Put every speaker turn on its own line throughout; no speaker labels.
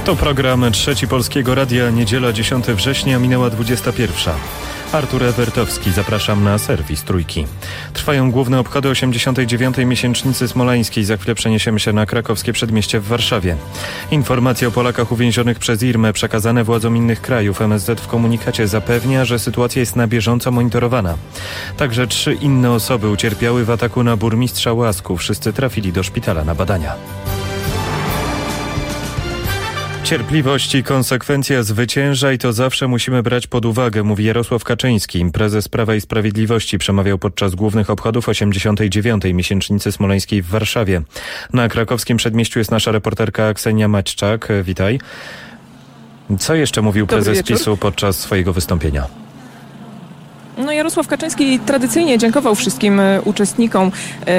To program Trzeci Polskiego Radia, niedziela 10 września, minęła 21. Artur Ewertowski, zapraszam na serwis Trójki. Trwają główne obchody 89. miesięcznicy smoleńskiej. Za chwilę przeniesiemy się na krakowskie przedmieście w Warszawie. Informacje o Polakach uwięzionych przez IRMę przekazane władzom innych krajów. MSZ w komunikacie zapewnia, że sytuacja jest na bieżąco monitorowana. Także 3 inne osoby ucierpiały w ataku na burmistrza Łasku. Wszyscy trafili do szpitala na badania. Cierpliwość i konsekwencja zwycięża i to zawsze musimy brać pod uwagę, mówi Jarosław Kaczyński. Prezes Prawa i Sprawiedliwości przemawiał podczas głównych obchodów 89. miesięcznicy smoleńskiej w Warszawie. Na krakowskim przedmieściu jest nasza reporterka Ksenia Maćczak. Witaj. Co jeszcze mówił prezes PiS-u podczas swojego wystąpienia?
Jarosław Kaczyński tradycyjnie dziękował wszystkim uczestnikom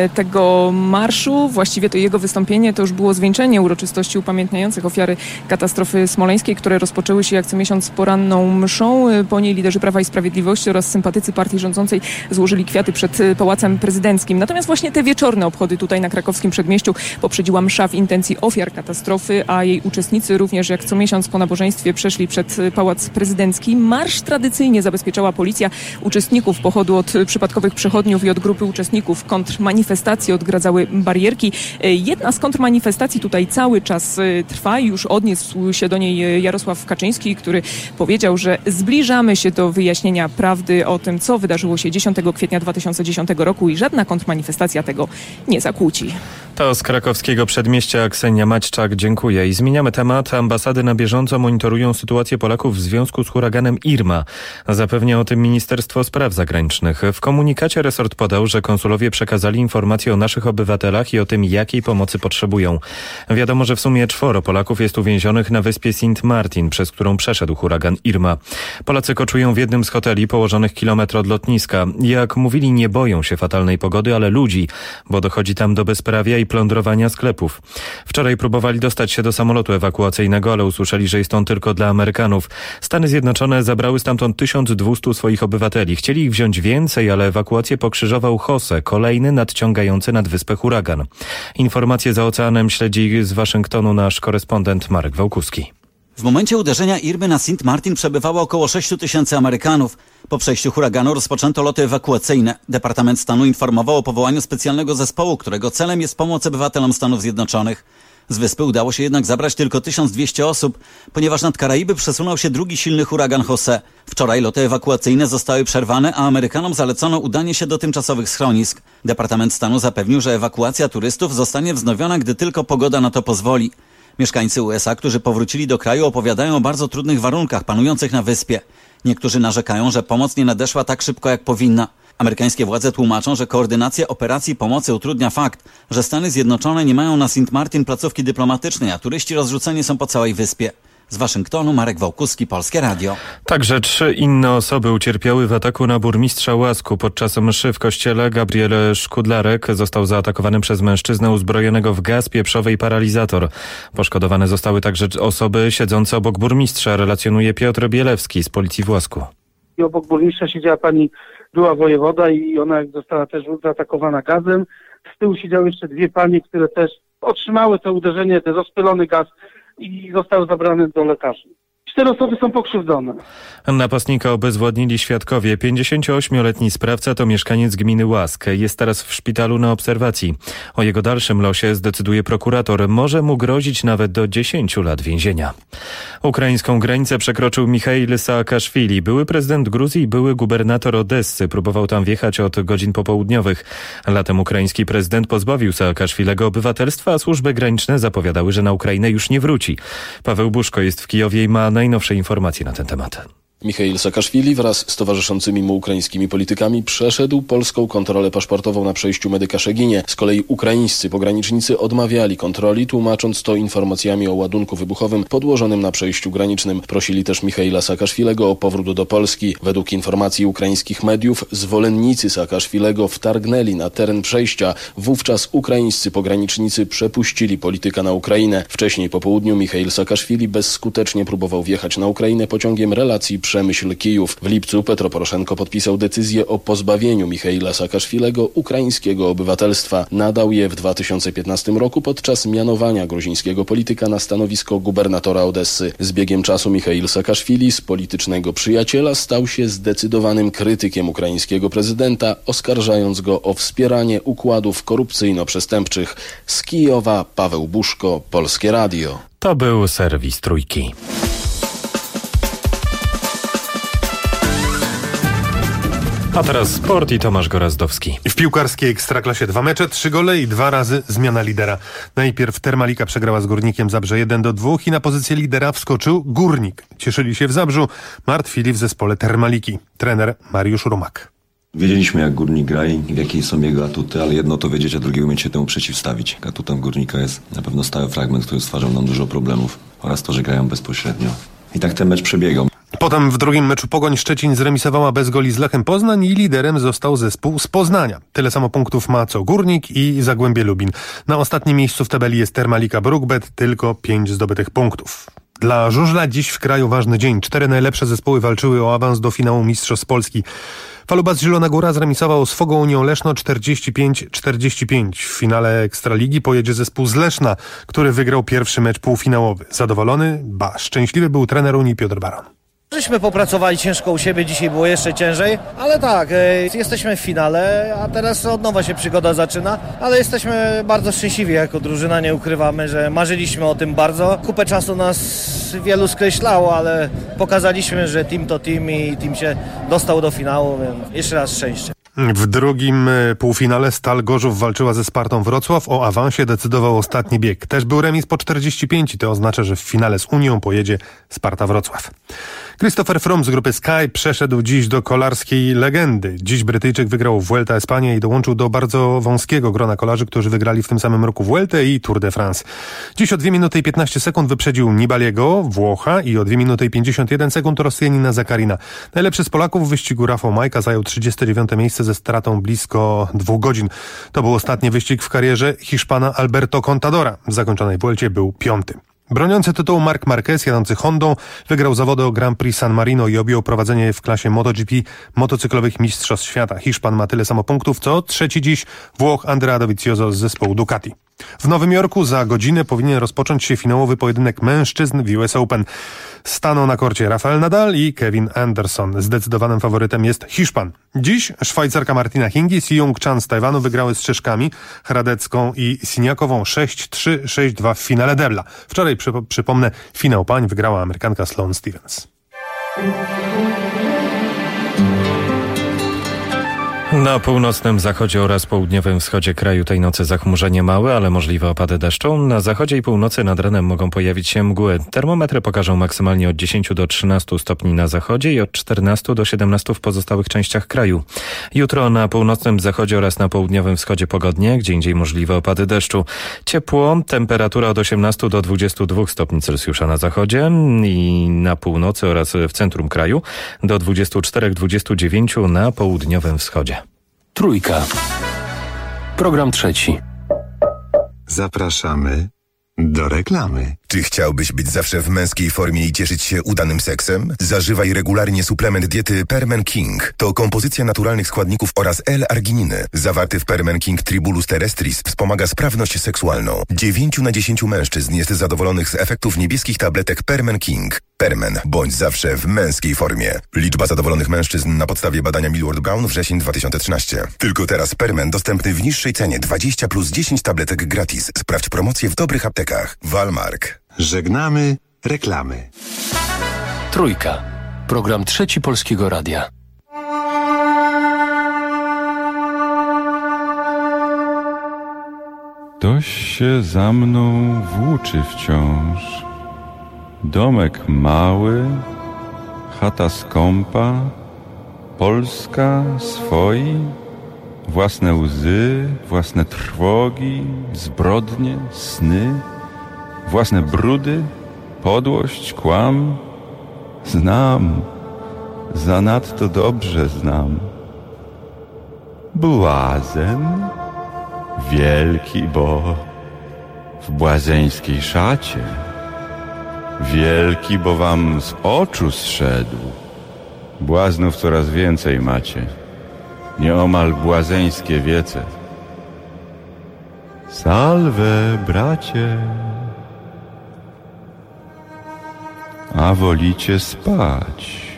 tego marszu. Właściwie to jego wystąpienie to już było zwieńczenie uroczystości upamiętniających ofiary katastrofy smoleńskiej, które rozpoczęły się jak co miesiąc poranną mszą. Po niej liderzy Prawa i Sprawiedliwości oraz sympatycy partii rządzącej złożyli kwiaty przed Pałacem Prezydenckim. Natomiast właśnie te wieczorne obchody tutaj na krakowskim przedmieściu poprzedziła msza w intencji ofiar katastrofy, a jej uczestnicy również jak co miesiąc po nabożeństwie przeszli przed Pałac Prezydencki. Marsz tradycyjnie zabezpieczała policja. Uczestników pochodu od przypadkowych przechodniów i od grupy uczestników kontrmanifestacji odgradzały barierki. Jedna z kontrmanifestacji tutaj cały czas trwa i już odniósł się do niej Jarosław Kaczyński, który powiedział, że zbliżamy się do wyjaśnienia prawdy o tym, co wydarzyło się 10 kwietnia 2010 roku i żadna kontrmanifestacja tego nie zakłóci.
To z krakowskiego przedmieścia Ksenia Maćczak, dziękuję. I zmieniamy temat. Ambasady na bieżąco monitorują sytuację Polaków w związku z huraganem Irma. Zapewnia o tym Ministerstwo Spraw Zagranicznych. W komunikacie resort podał, że konsulowie przekazali informacje o naszych obywatelach i o tym, jakiej pomocy potrzebują. Wiadomo, że w sumie 4 Polaków jest uwięzionych na wyspie Sint Maarten, przez którą przeszedł huragan Irma. Polacy koczują w jednym z hoteli położonych kilometr od lotniska. Jak mówili, nie boją się fatalnej pogody, ale ludzi, bo dochodzi tam do bezprawia i plądrowania sklepów. Wczoraj próbowali dostać się do samolotu ewakuacyjnego, ale usłyszeli, że jest on tylko dla Amerykanów. Stany Zjednoczone zabrały stamtąd 1200 swoich obywateli. Chcieli ich wziąć więcej, ale ewakuację pokrzyżował Jose, kolejny nadciągający nad wyspę huragan. Informacje za oceanem śledzi z Waszyngtonu nasz korespondent Marek Wałkuski.
W momencie uderzenia Irmy na Sint Maarten przebywało około 6 000 Amerykanów. Po przejściu huraganu rozpoczęto loty ewakuacyjne. Departament Stanu informował o powołaniu specjalnego zespołu, którego celem jest pomoc obywatelom Stanów Zjednoczonych. Z wyspy udało się jednak zabrać tylko 1200 osób, ponieważ nad Karaiby przesunął się drugi silny huragan Jose. Wczoraj loty ewakuacyjne zostały przerwane, a Amerykanom zalecono udanie się do tymczasowych schronisk. Departament Stanu zapewnił, że ewakuacja turystów zostanie wznowiona, gdy tylko pogoda na to pozwoli. Mieszkańcy USA, którzy powrócili do kraju, opowiadają o bardzo trudnych warunkach panujących na wyspie. Niektórzy narzekają, że pomoc nie nadeszła tak szybko, jak powinna. Amerykańskie władze tłumaczą, że koordynacja operacji pomocy utrudnia fakt, że Stany Zjednoczone nie mają na Sint Maarten placówki dyplomatycznej, a turyści rozrzuceni są po całej wyspie. Z Waszyngtonu Marek Wałkuski, Polskie Radio.
Także 3 inne osoby ucierpiały w ataku na burmistrza Łasku. Podczas mszy w kościele Gabriel Szkudlarek został zaatakowany przez mężczyznę uzbrojonego w gaz pieprzowy i paralizator. Poszkodowane zostały także osoby siedzące obok burmistrza, relacjonuje Piotr Bielewski z Policji w Łasku.
I obok burmistrza siedziała była wojewoda i ona została też zaatakowana gazem. Z tyłu siedziały jeszcze 2 panie, które też otrzymały to uderzenie, ten rozpylony gaz i zostały zabrane do lekarzy. 4 osoby są pokrzywdzone.
Napastnika obezwładnili świadkowie. 58-letni sprawca to mieszkaniec gminy Łask. Jest teraz w szpitalu na obserwacji. O jego dalszym losie zdecyduje prokurator. Może mu grozić nawet do 10 lat więzienia. Ukraińską granicę przekroczył Michail Saakaszwili. Były prezydent Gruzji i były gubernator Odessy. Próbował tam wjechać od godzin popołudniowych. Latem ukraiński prezydent pozbawił Saakaszwilego obywatelstwa, a służby graniczne zapowiadały, że na Ukrainę już nie wróci. Paweł Buszko jest w Kijowie i ma najnowsze informacje na ten temat.
Michail Saakaszwili wraz z towarzyszącymi mu ukraińskimi politykami przeszedł polską kontrolę paszportową na przejściu Medyka-Szeginie. Z kolei ukraińscy pogranicznicy odmawiali kontroli, tłumacząc to informacjami o ładunku wybuchowym podłożonym na przejściu granicznym. Prosili też Michaila Saakaszwilego o powrót do Polski. Według informacji ukraińskich mediów zwolennicy Saakaszwilego wtargnęli na teren przejścia. Wówczas ukraińscy pogranicznicy przepuścili polityka na Ukrainę. Wcześniej po południu Michail Saakaszwili bezskutecznie próbował wjechać na Ukrainę pociągiem relacji Przemyśl-Kijów. W lipcu Petro Poroszenko podpisał decyzję o pozbawieniu Michaila Saakaszwilego ukraińskiego obywatelstwa. Nadał je w 2015 roku podczas mianowania gruzińskiego polityka na stanowisko gubernatora Odessy. Z biegiem czasu Michail Saakaszwili z politycznego przyjaciela stał się zdecydowanym krytykiem ukraińskiego prezydenta, oskarżając go o wspieranie układów korupcyjno-przestępczych. Z Kijowa Paweł Buszko, Polskie Radio.
To był serwis Trójki. A teraz sport i Tomasz Gorazdowski.
W piłkarskiej Ekstraklasie 2 mecze, 3 gole i 2 razy zmiana lidera. Najpierw Termalika przegrała z Górnikiem Zabrze 1-2 i na pozycję lidera wskoczył Górnik. Cieszyli się w Zabrzu, martwili w zespole Termaliki. Trener Mariusz Rumak.
Wiedzieliśmy, jak Górnik gra i jakie są jego atuty, ale jedno to wiedzieć, a drugie umieć się temu przeciwstawić. Atutem Górnika jest na pewno stały fragment, który stwarzał nam dużo problemów oraz to, że grają bezpośrednio. I tak ten mecz przebiegał.
Potem w drugim meczu Pogoń Szczecin zremisowała bez goli z Lechem Poznań i liderem został zespół z Poznania. Tyle samo punktów ma co Górnik i Zagłębie Lubin. Na ostatnim miejscu w tabeli jest Termalika Brukbet, tylko 5 zdobytych punktów. Dla żużla dziś w kraju ważny dzień. 4 najlepsze zespoły walczyły o awans do finału Mistrzostw Polski. Falubas Zielona Góra zremisował z Fogą Unią Leszno 45-45. W finale Ekstraligi pojedzie zespół z Leszna, który wygrał pierwszy mecz półfinałowy. Zadowolony? Szczęśliwy był trener Unii Piotr Baron.
Żeśmy popracowali ciężko u siebie, dzisiaj było jeszcze ciężej, ale tak, jesteśmy w finale, a teraz od nowa się przygoda zaczyna, ale jesteśmy bardzo szczęśliwi jako drużyna, nie ukrywamy, że marzyliśmy o tym bardzo. Kupę czasu nas wielu skreślało, ale pokazaliśmy, że team to team i team się dostał do finału, więc jeszcze raz szczęście.
W drugim półfinale Stal Gorzów walczyła ze Spartą Wrocław. O awansie decydował ostatni bieg. Też był remis po 45 i to oznacza, że w finale z Unią pojedzie Sparta Wrocław. Christopher Froome z grupy Sky przeszedł dziś do kolarskiej legendy. Dziś Brytyjczyk wygrał Vuelta Espania i dołączył do bardzo wąskiego grona kolarzy, którzy wygrali w tym samym roku Vueltę i Tour de France. Dziś o 2 minuty i 15 sekund wyprzedził Nibaliego, Włocha, i o 2 minuty i 51 sekund Rosjanina Zakarina. Najlepszy z Polaków w wyścigu Rafał Majka zajął 39 miejsce ze stratą blisko 2 godzin. To był ostatni wyścig w karierze Hiszpana Alberto Contadora. W zakończonej Vuelcie był 5. Broniący tytułu Marc Marquez, jadący Hondą, wygrał zawody o Grand Prix San Marino i objął prowadzenie w klasie MotoGP motocyklowych Mistrzostw Świata. Hiszpan ma tyle samo punktów, co trzeci dziś Włoch Andrea Dovizioso z zespołu Ducati. W Nowym Jorku za godzinę powinien rozpocząć się finałowy pojedynek mężczyzn w US Open. Staną na korcie Rafael Nadal i Kevin Anderson. Zdecydowanym faworytem jest Hiszpan. Dziś Szwajcarka Martina Hingis i Jung Chan z Tajwanu wygrały z Czeszkami Hradecką i Siniakową 6-3, 6-2 w finale debla. Wczoraj, przypomnę, finał pań wygrała Amerykanka Sloane Stephens.
Na północnym zachodzie oraz południowym wschodzie kraju tej nocy zachmurzenie małe, ale możliwe opady deszczu. Na zachodzie i północy nad ranem mogą pojawić się mgły. Termometry pokażą maksymalnie od 10 do 13 stopni na zachodzie i od 14 do 17 w pozostałych częściach kraju. Jutro na północnym zachodzie oraz na południowym wschodzie pogodnie, gdzie indziej możliwe opady deszczu. Ciepło, temperatura od 18 do 22 stopni Celsjusza na zachodzie i na północy oraz w centrum kraju, do 24-29 na południowym wschodzie.
Trójka. Program trzeci.
Zapraszamy do reklamy.
Czy chciałbyś być zawsze w męskiej formie i cieszyć się udanym seksem? Zażywaj regularnie suplement diety Permen King. To kompozycja naturalnych składników oraz L-argininy. Zawarty w Permen King Tribulus terrestris wspomaga sprawność seksualną. 9 na 10 mężczyzn jest zadowolonych z efektów niebieskich tabletek Permen King. Permen. Bądź zawsze w męskiej formie. Liczba zadowolonych mężczyzn na podstawie badania Millward Brown wrzesień 2013. Tylko teraz Permen dostępny w niższej cenie 20 plus 10 tabletek gratis. Sprawdź promocję w dobrych aptekach. Walmark.
Żegnamy reklamy.
Trójka. Program trzeci Polskiego Radia.
Ktoś się za mną włóczy wciąż. Domek mały, chata skąpa, Polska swoi, własne łzy, własne trwogi, zbrodnie, sny, własne brudy, podłość, kłam. Znam, zanadto dobrze znam. Błazen, wielki, bo w błazeńskiej szacie. Wielki, bo wam z oczu zszedł, Błaznów coraz więcej macie. Nieomal błazeńskie wiece. Salve, bracie. A wolicie spać.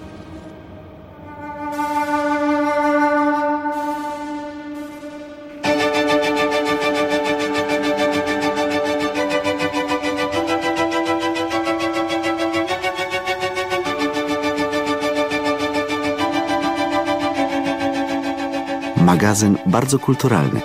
Magazyn bardzo kulturalny.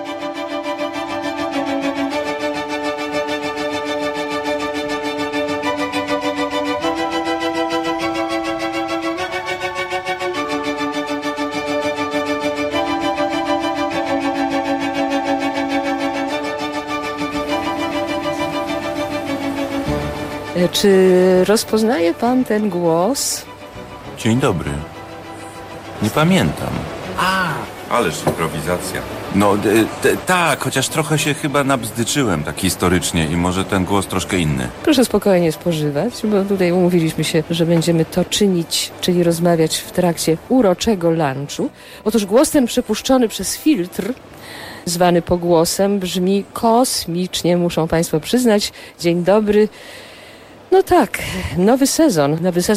Czy rozpoznaje pan ten głos?
Dzień dobry. Nie pamiętam. Ależ improwizacja. No tak, chociaż trochę się chyba nabzdyczyłem tak historycznie i może ten głos troszkę inny.
Proszę spokojnie spożywać, bo tutaj umówiliśmy się, że będziemy to czynić, czyli rozmawiać w trakcie uroczego lunchu. Otóż głos ten przepuszczony przez filtr, zwany pogłosem, brzmi kosmicznie, muszą państwo przyznać. Dzień dobry. No tak, nowy sezon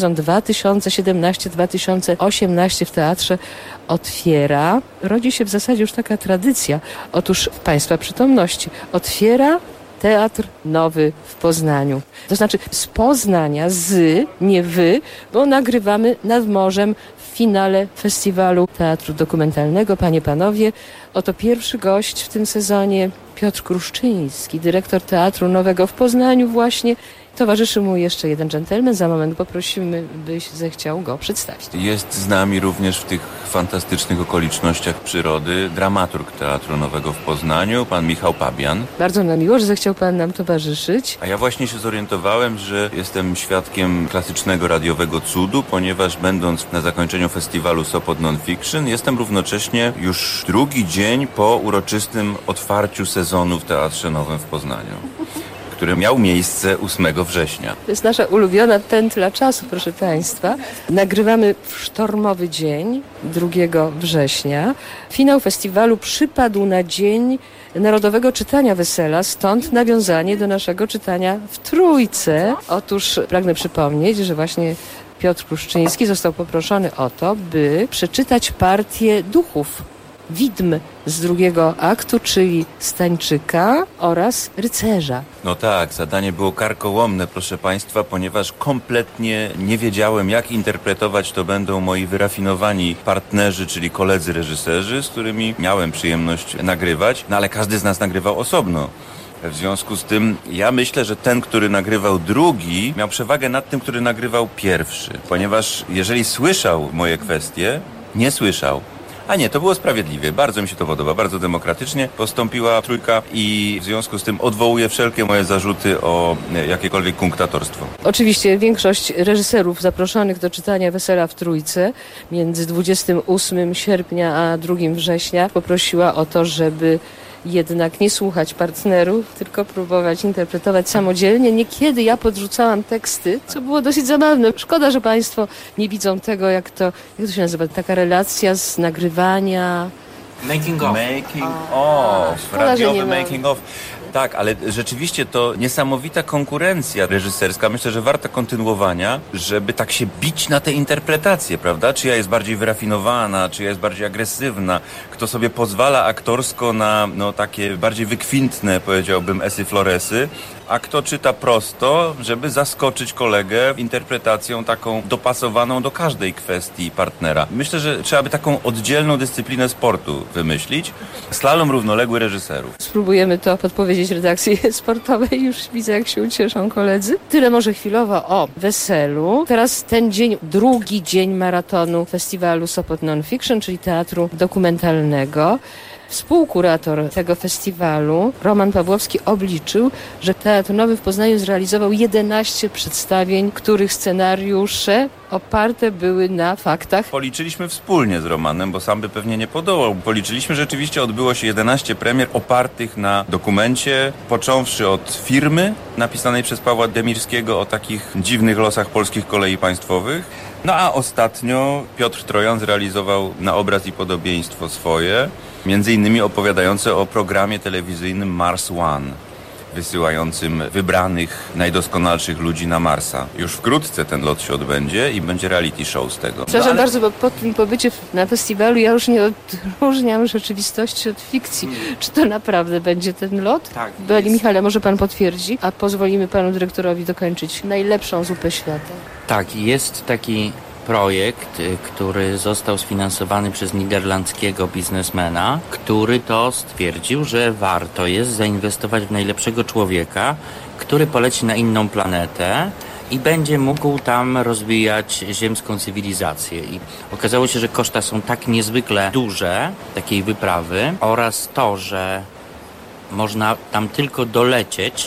2017-2018 w teatrze otwiera. Rodzi się w zasadzie już taka tradycja. Otóż w państwa przytomności otwiera Teatr Nowy w Poznaniu. To znaczy z Poznania, nie wy, bo nagrywamy nad morzem w finale Festiwalu Teatru Dokumentalnego. Panie, panowie, oto pierwszy gość w tym sezonie, Piotr Kruszczyński, dyrektor Teatru Nowego w Poznaniu właśnie. Towarzyszy mu jeszcze jeden dżentelmen. Za moment poprosimy, byś zechciał go przedstawić.
Jest z nami również w tych fantastycznych okolicznościach przyrody dramaturg Teatru Nowego w Poznaniu, pan Michał Pabian.
Bardzo nam miło, że zechciał pan nam towarzyszyć.
A ja właśnie się zorientowałem, że jestem świadkiem klasycznego radiowego cudu, ponieważ będąc na zakończeniu festiwalu Sopot Non-Fiction, jestem równocześnie już drugi dzień po uroczystym otwarciu sezonu w Teatrze Nowym w Poznaniu, który miał miejsce 8 września.
To jest nasza ulubiona pętla czasu, proszę państwa. Nagrywamy w sztormowy dzień, 2 września. Finał festiwalu przypadł na dzień Narodowego Czytania Wesela, stąd nawiązanie do naszego czytania w Trójce. Otóż pragnę przypomnieć, że właśnie Piotr Kruszczyński został poproszony o to, by przeczytać partię duchów, widm z 2 aktu, czyli Stańczyka oraz Rycerza.
No tak, zadanie było karkołomne, proszę państwa, ponieważ kompletnie nie wiedziałem, jak interpretować to będą moi wyrafinowani partnerzy, czyli koledzy reżyserzy, z którymi miałem przyjemność nagrywać, no ale każdy z nas nagrywał osobno. W związku z tym ja myślę, że ten, który nagrywał drugi, miał przewagę nad tym, który nagrywał pierwszy, ponieważ jeżeli słyszał moje kwestie, nie słyszał. A nie, to było sprawiedliwie. Bardzo mi się to podoba. Bardzo demokratycznie postąpiła Trójka i w związku z tym odwołuję wszelkie moje zarzuty o jakiekolwiek kunktatorstwo.
Oczywiście większość reżyserów zaproszonych do czytania Wesela w Trójce między 28 sierpnia a 2 września poprosiła o to, żeby jednak nie słuchać partnerów, tylko próbować interpretować samodzielnie. Niekiedy ja podrzucałam teksty, co było dosyć zabawne. Szkoda, że państwo nie widzą tego, jak to się nazywa, taka relacja z nagrywania.
Making of. Radiowy making of. Tak, ale rzeczywiście to niesamowita konkurencja reżyserska. Myślę, że warta kontynuowania, żeby tak się bić na te interpretacje, prawda? Czyja jest bardziej wyrafinowana, czyja jest bardziej agresywna, kto sobie pozwala aktorsko na takie bardziej wykwintne, powiedziałbym, esy floresy, a kto czyta prosto, żeby zaskoczyć kolegę interpretacją taką dopasowaną do każdej kwestii partnera. Myślę, że trzeba by taką oddzielną dyscyplinę sportu wymyślić. Slalom równoległy reżyserów.
Spróbujemy to podpowiedzieć redakcji sportowej. Już widzę, jak się ucieszą koledzy. Tyle może chwilowo o weselu. Teraz ten dzień, 2 dzień maratonu festiwalu Sopot Non-Fiction, czyli teatru dokumentalnego. Współkurator tego festiwalu, Roman Pawłowski, obliczył, że Teatr Nowy w Poznaniu zrealizował 11 przedstawień, których scenariusze oparte były na faktach.
Policzyliśmy wspólnie z Romanem, bo sam by pewnie nie podołał. Policzyliśmy, rzeczywiście odbyło się 11 premier opartych na dokumencie, począwszy od firmy napisanej przez Pawła Demirskiego o takich dziwnych losach polskich kolei państwowych. No a ostatnio Piotr Trojan zrealizował na obraz i podobieństwo swoje, między innymi opowiadające o programie telewizyjnym Mars One, wysyłającym wybranych, najdoskonalszych ludzi na Marsa. Już wkrótce ten lot się odbędzie i będzie reality show z tego.
Przepraszam bardzo, bo po tym pobycie na festiwalu ja już nie odróżniam rzeczywistości od fikcji. Czy to naprawdę będzie ten lot?
Tak.
Beli Michale, może pan potwierdzi, a pozwolimy panu dyrektorowi dokończyć najlepszą zupę świata.
Tak, jest taki projekt, który został sfinansowany przez niderlandzkiego biznesmena, który to stwierdził, że warto jest zainwestować w najlepszego człowieka, który poleci na inną planetę i będzie mógł tam rozwijać ziemską cywilizację. I okazało się, że koszta są tak niezwykle duże takiej wyprawy oraz to, że można tam tylko dolecieć,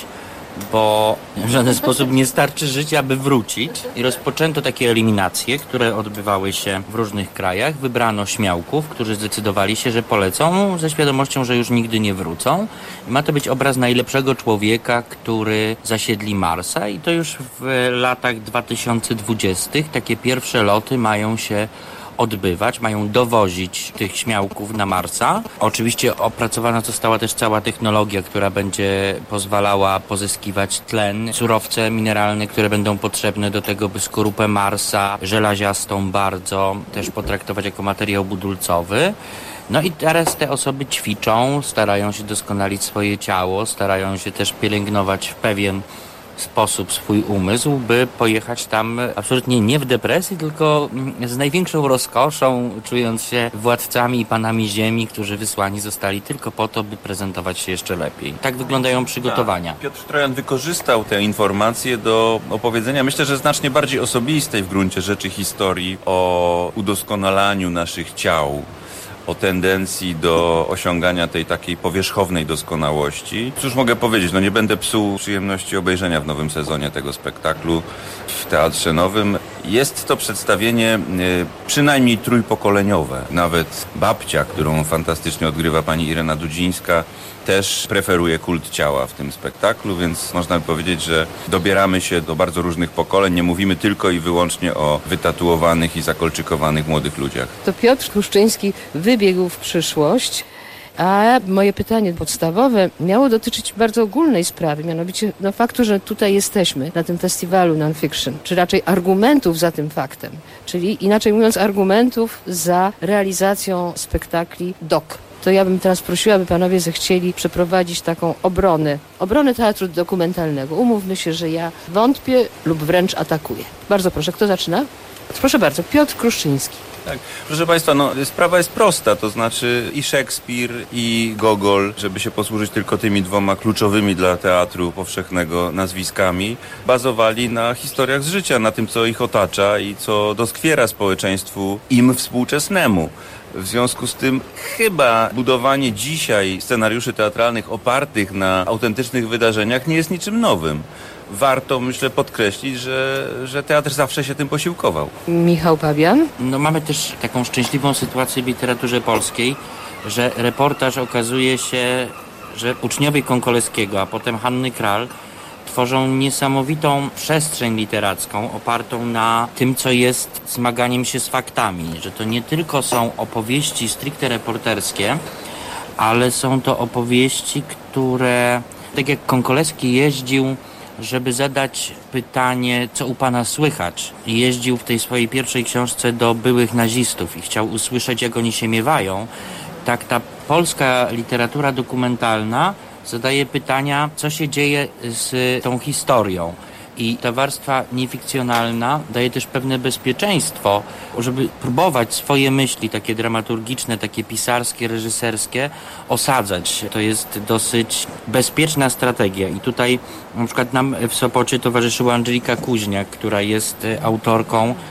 bo w żaden sposób nie starczy życia, aby wrócić. I rozpoczęto takie eliminacje, które odbywały się w różnych krajach. Wybrano śmiałków, którzy zdecydowali się, że polecą ze świadomością, że już nigdy nie wrócą. I ma to być obraz najlepszego człowieka, który zasiedli Marsa i to już w latach 2020 takie pierwsze loty mają się odbywać, mają dowozić tych śmiałków na Marsa. Oczywiście opracowana została też cała technologia, która będzie pozwalała pozyskiwać tlen, surowce mineralne, które będą potrzebne do tego, by skorupę Marsa, żelaziastą bardzo, też potraktować jako materiał budulcowy. No i teraz te osoby ćwiczą, starają się doskonalić swoje ciało, starają się też pielęgnować w pewien sposób swój umysł, by pojechać tam absolutnie nie w depresji, tylko z największą rozkoszą, czując się władcami i panami ziemi, którzy wysłani zostali tylko po to, by prezentować się jeszcze lepiej. Tak wyglądają przygotowania.
Piotr Trojan wykorzystał tę informację do opowiedzenia, myślę, że znacznie bardziej osobistej w gruncie rzeczy historii o udoskonalaniu naszych ciał, o tendencji do osiągania tej takiej powierzchownej doskonałości. Cóż mogę powiedzieć, nie będę psuł przyjemności obejrzenia w nowym sezonie tego spektaklu w Teatrze Nowym. Jest to przedstawienie przynajmniej trójpokoleniowe. Nawet babcia, którą fantastycznie odgrywa pani Irena Dudzińska, też preferuje kult ciała w tym spektaklu, więc można by powiedzieć, że dobieramy się do bardzo różnych pokoleń. Nie mówimy tylko i wyłącznie o wytatuowanych i zakolczykowanych młodych ludziach.
To Piotr Kruszczyński wybiegł w przyszłość, a moje pytanie podstawowe miało dotyczyć bardzo ogólnej sprawy, mianowicie faktu, że tutaj jesteśmy na tym festiwalu non-fiction, czy raczej argumentów za tym faktem, czyli inaczej mówiąc argumentów za realizacją spektakli doc. To ja bym teraz prosiła, aby panowie zechcieli przeprowadzić taką obronę teatru dokumentalnego. Umówmy się, że ja wątpię lub wręcz atakuję. Bardzo proszę, kto zaczyna? Proszę bardzo, Piotr Kruszczyński.
Tak, proszę Państwa, sprawa jest prosta, to znaczy i Szekspir, i Gogol, żeby się posłużyć tylko tymi dwoma kluczowymi dla teatru powszechnego nazwiskami, bazowali na historiach z życia, na tym, co ich otacza i co doskwiera społeczeństwu im współczesnemu. W związku z tym chyba budowanie dzisiaj scenariuszy teatralnych opartych na autentycznych wydarzeniach nie jest niczym nowym. Warto, myślę, podkreślić, że teatr zawsze się tym posiłkował.
Michał Pabian?
Mamy też taką szczęśliwą sytuację w literaturze polskiej, że reportaż okazuje się, że uczniowie Konkoleskiego, a potem Hanny Kral tworzą niesamowitą przestrzeń literacką opartą na tym, co jest zmaganiem się z faktami, że to nie tylko są opowieści stricte reporterskie, ale są to opowieści, które, tak jak Konkoleski jeździł, żeby zadać pytanie, co u pana słychać. Jeździł w tej swojej pierwszej książce do byłych nazistów i chciał usłyszeć, jak oni się miewają. Tak ta polska literatura dokumentalna zadaje pytania, co się dzieje z tą historią. I ta warstwa niefikcjonalna daje też pewne bezpieczeństwo, żeby próbować swoje myśli, takie dramaturgiczne, takie pisarskie, reżyserskie, osadzać. To jest dosyć bezpieczna strategia. I tutaj na przykład nam w Sopocie towarzyszyła Angelika Kuźniak, która jest autorką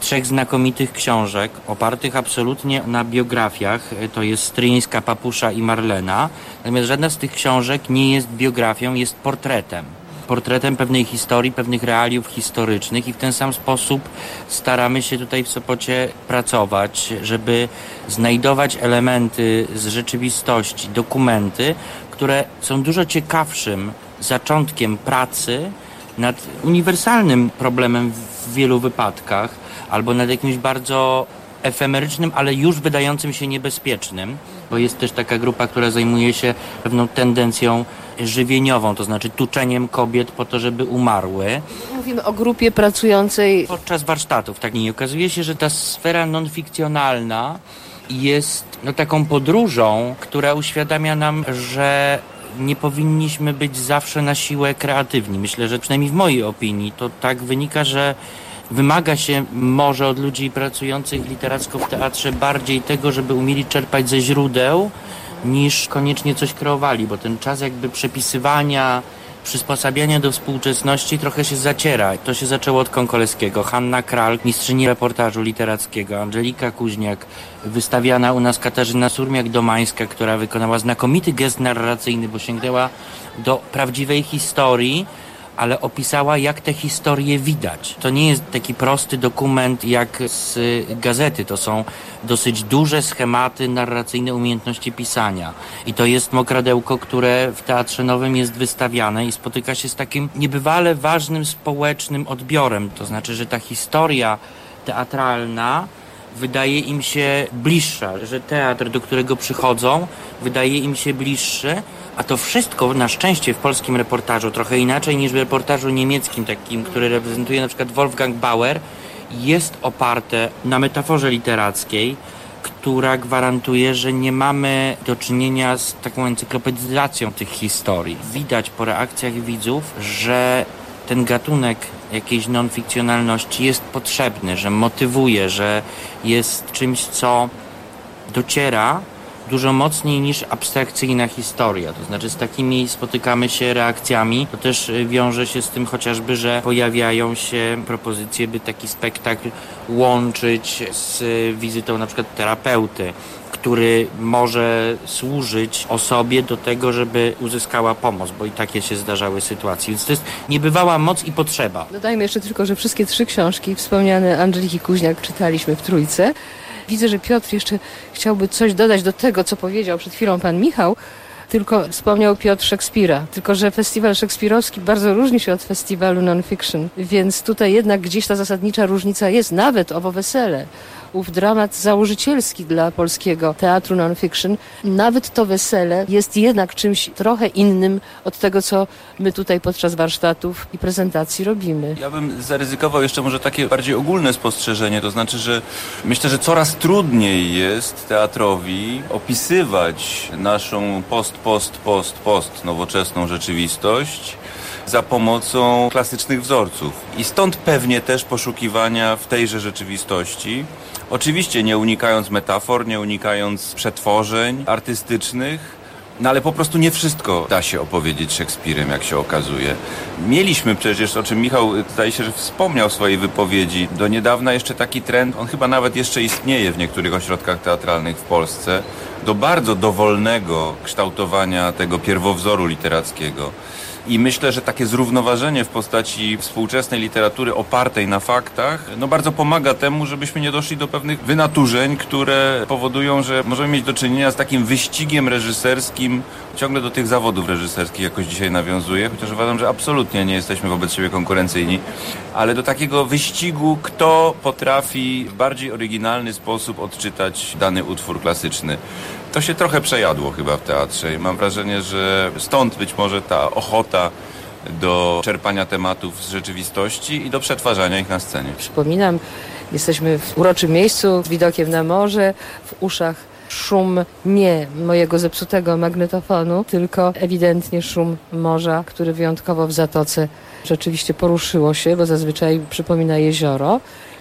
3 znakomitych książek, opartych absolutnie na biografiach. To jest Stryjeńska, Papusza i Marlena. Natomiast żadna z tych książek nie jest biografią, jest portretem. Portretem pewnej historii, pewnych realiów historycznych i w ten sam sposób staramy się tutaj w Sopocie pracować, żeby znajdować elementy z rzeczywistości, dokumenty, które są dużo ciekawszym zaczątkiem pracy nad uniwersalnym problemem w wielu wypadkach albo nad jakimś bardzo efemerycznym, ale już wydającym się niebezpiecznym, bo jest też taka grupa, która zajmuje się pewną tendencją żywieniową, to znaczy tuczeniem kobiet po to, żeby umarły.
Mówimy o grupie pracującej
podczas warsztatów. Tak, i okazuje się, że ta sfera non-fikcjonalna jest taką podróżą, która uświadamia nam, że nie powinniśmy być zawsze na siłę kreatywni. Myślę, że przynajmniej w mojej opinii to tak wynika, że wymaga się może od ludzi pracujących literacko w teatrze bardziej tego, żeby umieli czerpać ze źródeł, niż koniecznie coś kreowali, bo ten czas jakby przepisywania, przysposabiania do współczesności trochę się zaciera. To się zaczęło od Konkoleskiego. Hanna Kral, mistrzyni reportażu literackiego, Angelika Kuźniak, wystawiana u nas Katarzyna Surmiak-Domańska, która wykonała znakomity gest narracyjny, bo sięgnęła do prawdziwej historii, ale opisała, jak te historie widać. To nie jest taki prosty dokument jak z gazety. To są dosyć duże schematy narracyjne umiejętności pisania. I to jest mokradełko, które w Teatrze Nowym jest wystawiane i spotyka się z takim niebywale ważnym społecznym odbiorem. To znaczy, że ta historia teatralna wydaje im się bliższa, że teatr, do którego przychodzą, wydaje im się bliższy, a to wszystko na szczęście w polskim reportażu, trochę inaczej niż w reportażu niemieckim, takim, który reprezentuje na przykład Wolfgang Bauer, jest oparte na metaforze literackiej, która gwarantuje, że nie mamy do czynienia z taką encyklopedizacją tych historii. Widać po reakcjach widzów, że ten gatunek jakiejś non-fikcjonalności jest potrzebny, że motywuje, że jest czymś, co dociera dużo mocniej niż abstrakcyjna historia. To znaczy z takimi spotykamy się reakcjami. To też wiąże się z tym chociażby, że pojawiają się propozycje, by taki spektakl łączyć z wizytą na przykład terapeuty, który może służyć osobie do tego, żeby uzyskała pomoc, bo i takie się zdarzały sytuacje. Więc to jest niebywała moc i potrzeba.
Dodajmy jeszcze tylko, że wszystkie 3 książki wspomniane Angeliki Kuźniak czytaliśmy w Trójce. Widzę, że Piotr jeszcze chciałby coś dodać do tego, co powiedział przed chwilą pan Michał, tylko wspomniał Piotr Szekspira. Tylko że festiwal szekspirowski bardzo różni się od festiwalu non-fiction, więc tutaj jednak gdzieś ta zasadnicza różnica jest, nawet owo wesele. Ów dramat założycielski dla polskiego teatru non-fiction, nawet to wesele jest jednak czymś trochę innym od tego, co my tutaj podczas warsztatów i prezentacji robimy.
Ja bym zaryzykował jeszcze może takie bardziej ogólne spostrzeżenie, to znaczy, że myślę, że coraz trudniej jest teatrowi opisywać naszą post nowoczesną rzeczywistość za pomocą klasycznych wzorców. I stąd pewnie też poszukiwania w tejże rzeczywistości. Oczywiście nie unikając metafor, nie unikając przetworzeń artystycznych, no ale po prostu nie wszystko da się opowiedzieć Szekspirem, jak się okazuje. Mieliśmy przecież, o czym Michał zdaje się, że wspomniał w swojej wypowiedzi, do niedawna jeszcze taki trend, on chyba nawet jeszcze istnieje w niektórych ośrodkach teatralnych w Polsce, do bardzo dowolnego kształtowania tego pierwowzoru literackiego. I myślę, że takie zrównoważenie w postaci współczesnej literatury opartej na faktach, bardzo pomaga temu, żebyśmy nie doszli do pewnych wynaturzeń, które powodują, że możemy mieć do czynienia z takim wyścigiem reżyserskim, ciągle do tych zawodów reżyserskich jakoś dzisiaj nawiązuję, chociaż uważam, że absolutnie nie jesteśmy wobec siebie konkurencyjni, ale do takiego wyścigu, kto potrafi w bardziej oryginalny sposób odczytać dany utwór klasyczny. To się trochę przejadło chyba w teatrze i mam wrażenie, że stąd być może ta ochota do czerpania tematów z rzeczywistości i do przetwarzania ich na scenie.
Przypominam, jesteśmy w uroczym miejscu z widokiem na morze, w uszach szum nie mojego zepsutego magnetofonu, tylko ewidentnie szum morza, który wyjątkowo w Zatoce rzeczywiście poruszyło się, bo zazwyczaj przypomina jezioro.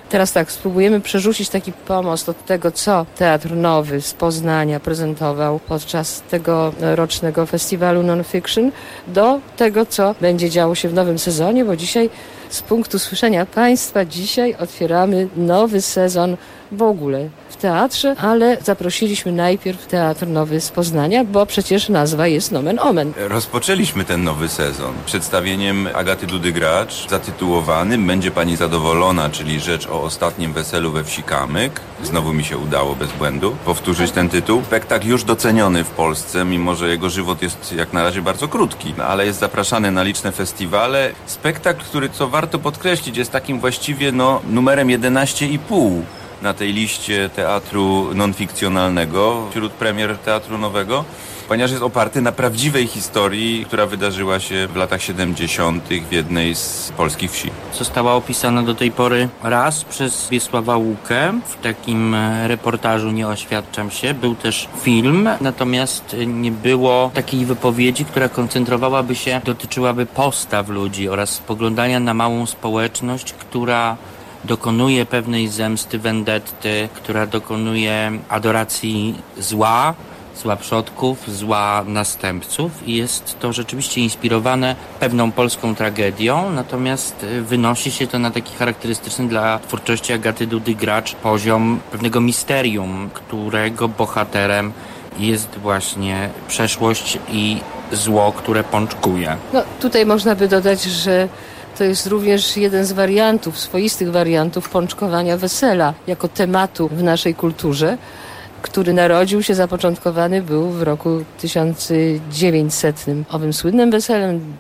Teraz tak, spróbujemy przerzucić taki pomost od tego, co Teatr Nowy z Poznania prezentował podczas tego rocznego festiwalu Non-Fiction, do tego, co będzie działo się w nowym sezonie, bo dzisiaj z punktu słyszenia Państwa, dzisiaj otwieramy nowy sezon w ogóle w teatrze, ale zaprosiliśmy najpierw Teatr Nowy z Poznania, bo przecież nazwa jest nomen omen.
Rozpoczęliśmy ten nowy sezon przedstawieniem Agaty Dudy-Gracz zatytułowanym Będzie Pani zadowolona, czyli rzecz o ostatnim weselu we wsi Kamyk. Znowu mi się udało bez błędu powtórzyć ten tytuł. Spektakl już doceniony w Polsce, mimo że jego żywot jest jak na razie bardzo krótki, ale jest zapraszany na liczne festiwale. Spektakl, który, co warto podkreślić, jest takim właściwie numerem 11,5 na tej liście teatru non-fikcjonalnego wśród premier Teatru Nowego, ponieważ jest oparty na prawdziwej historii, która wydarzyła się w latach 70. w jednej z polskich wsi.
Została opisana do tej pory raz przez Wiesława Łukę w takim reportażu Nie oświadczam się. Był też film, natomiast nie było takiej wypowiedzi, która koncentrowałaby się, dotyczyłaby postaw ludzi oraz spoglądania na małą społeczność, która dokonuje pewnej zemsty, vendetty, która dokonuje adoracji zła przodków, zła następców i jest to rzeczywiście inspirowane pewną polską tragedią, natomiast wynosi się to na taki charakterystyczny dla twórczości Agaty Dudy-Gracz poziom pewnego misterium, którego bohaterem jest właśnie przeszłość i zło, które pączkuje.
Tutaj można by dodać, że to jest również jeden z wariantów, swoistych wariantów pączkowania wesela jako tematu w naszej kulturze, który narodził się, zapoczątkowany był w roku 1900. Owym słynnym weselem,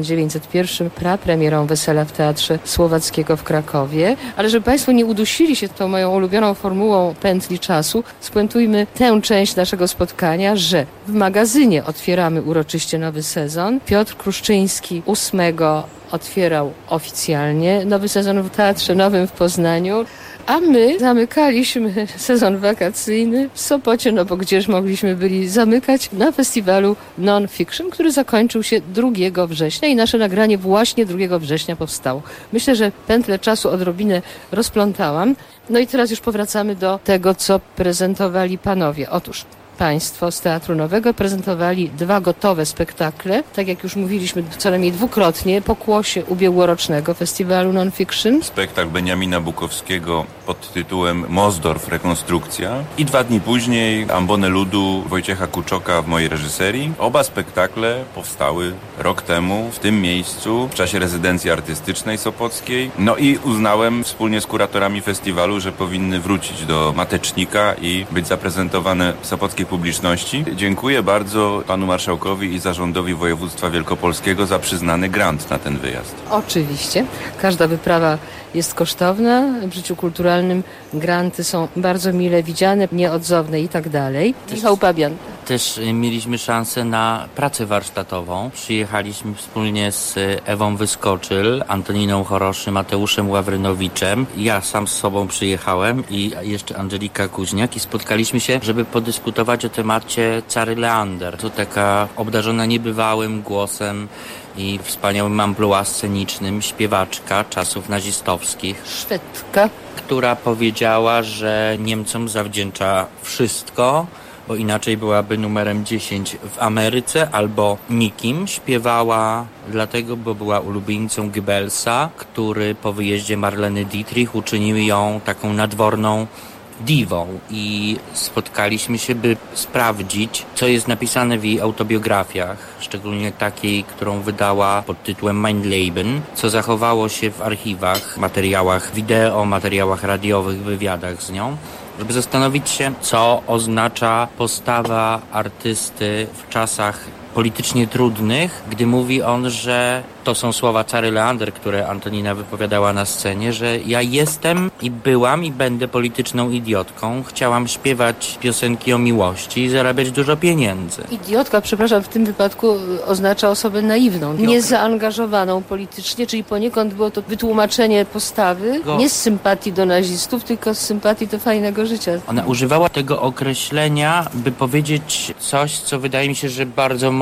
1901, prapremierą wesela w Teatrze Słowackiego w Krakowie. Ale żeby Państwo nie udusili się tą moją ulubioną formułą pętli czasu, spuentujmy tę część naszego spotkania, że w magazynie otwieramy uroczyście nowy sezon. Piotr Kruszczyński 8 otwierał oficjalnie nowy sezon w Teatrze Nowym w Poznaniu, a my zamykaliśmy sezon wakacyjny w Sopocie, bo gdzież mogliśmy byli zamykać, na festiwalu Non-Fiction, który zakończył się 2 września i nasze nagranie właśnie 2 września powstało. Myślę, że pętlę czasu odrobinę rozplątałam. I teraz już powracamy do tego, co prezentowali panowie. Otóż Państwo z Teatru Nowego prezentowali 2 gotowe spektakle, tak jak już mówiliśmy co najmniej dwukrotnie, pokłosie ubiegłorocznego festiwalu Non-Fiction.
Spektakl Beniamina Bukowskiego pod tytułem Mosdorf Rekonstrukcja i 2 dni później Ambony Ludu Wojciecha Kuczoka w mojej reżyserii. Oba spektakle powstały rok temu w tym miejscu w czasie rezydencji artystycznej sopockiej. I uznałem wspólnie z kuratorami festiwalu, że powinny wrócić do Matecznika i być zaprezentowane w sopockiej publiczności. Dziękuję bardzo panu marszałkowi i zarządowi województwa wielkopolskiego za przyznany grant na ten wyjazd.
Oczywiście. Każda wyprawa jest kosztowna. W życiu kulturalnym granty są bardzo mile widziane, nieodzowne i tak dalej. Michał Pabian.
Też mieliśmy szansę na pracę warsztatową. Przyjechaliśmy wspólnie z Ewą Wyskoczyl, Antoniną Choroszy, Mateuszem Ławrynowiczem. Ja sam z sobą przyjechałem i jeszcze Angelika Kuźniak i spotkaliśmy się, żeby podyskutować o temacie Cary Leander. To taka obdarzona niebywałym głosem i wspaniałym amplua scenicznym śpiewaczka czasów nazistowskich.
Szwedka.
Która powiedziała, że Niemcom zawdzięcza wszystko, bo inaczej byłaby numerem 10 w Ameryce albo nikim. Śpiewała dlatego, bo była ulubieńcą Goebbelsa, który po wyjeździe Marleny Dietrich uczynił ją taką nadworną diwą i spotkaliśmy się, by sprawdzić, co jest napisane w jej autobiografiach, szczególnie takiej, którą wydała pod tytułem Mein Leben, co zachowało się w archiwach, materiałach wideo, materiałach radiowych, wywiadach z nią, żeby zastanowić się, co oznacza postawa artysty w czasach politycznie trudnych, gdy mówi on, że to są słowa Cary Leander, które Antonina wypowiadała na scenie, że ja jestem i byłam i będę polityczną idiotką. Chciałam śpiewać piosenki o miłości i zarabiać dużo pieniędzy.
Idiotka, przepraszam, w tym wypadku oznacza osobę naiwną, niezaangażowaną politycznie, czyli poniekąd było to wytłumaczenie postawy, nie z sympatii do nazistów, tylko z sympatii do fajnego życia.
Ona używała tego określenia, by powiedzieć coś, co wydaje mi się, że bardzo mocno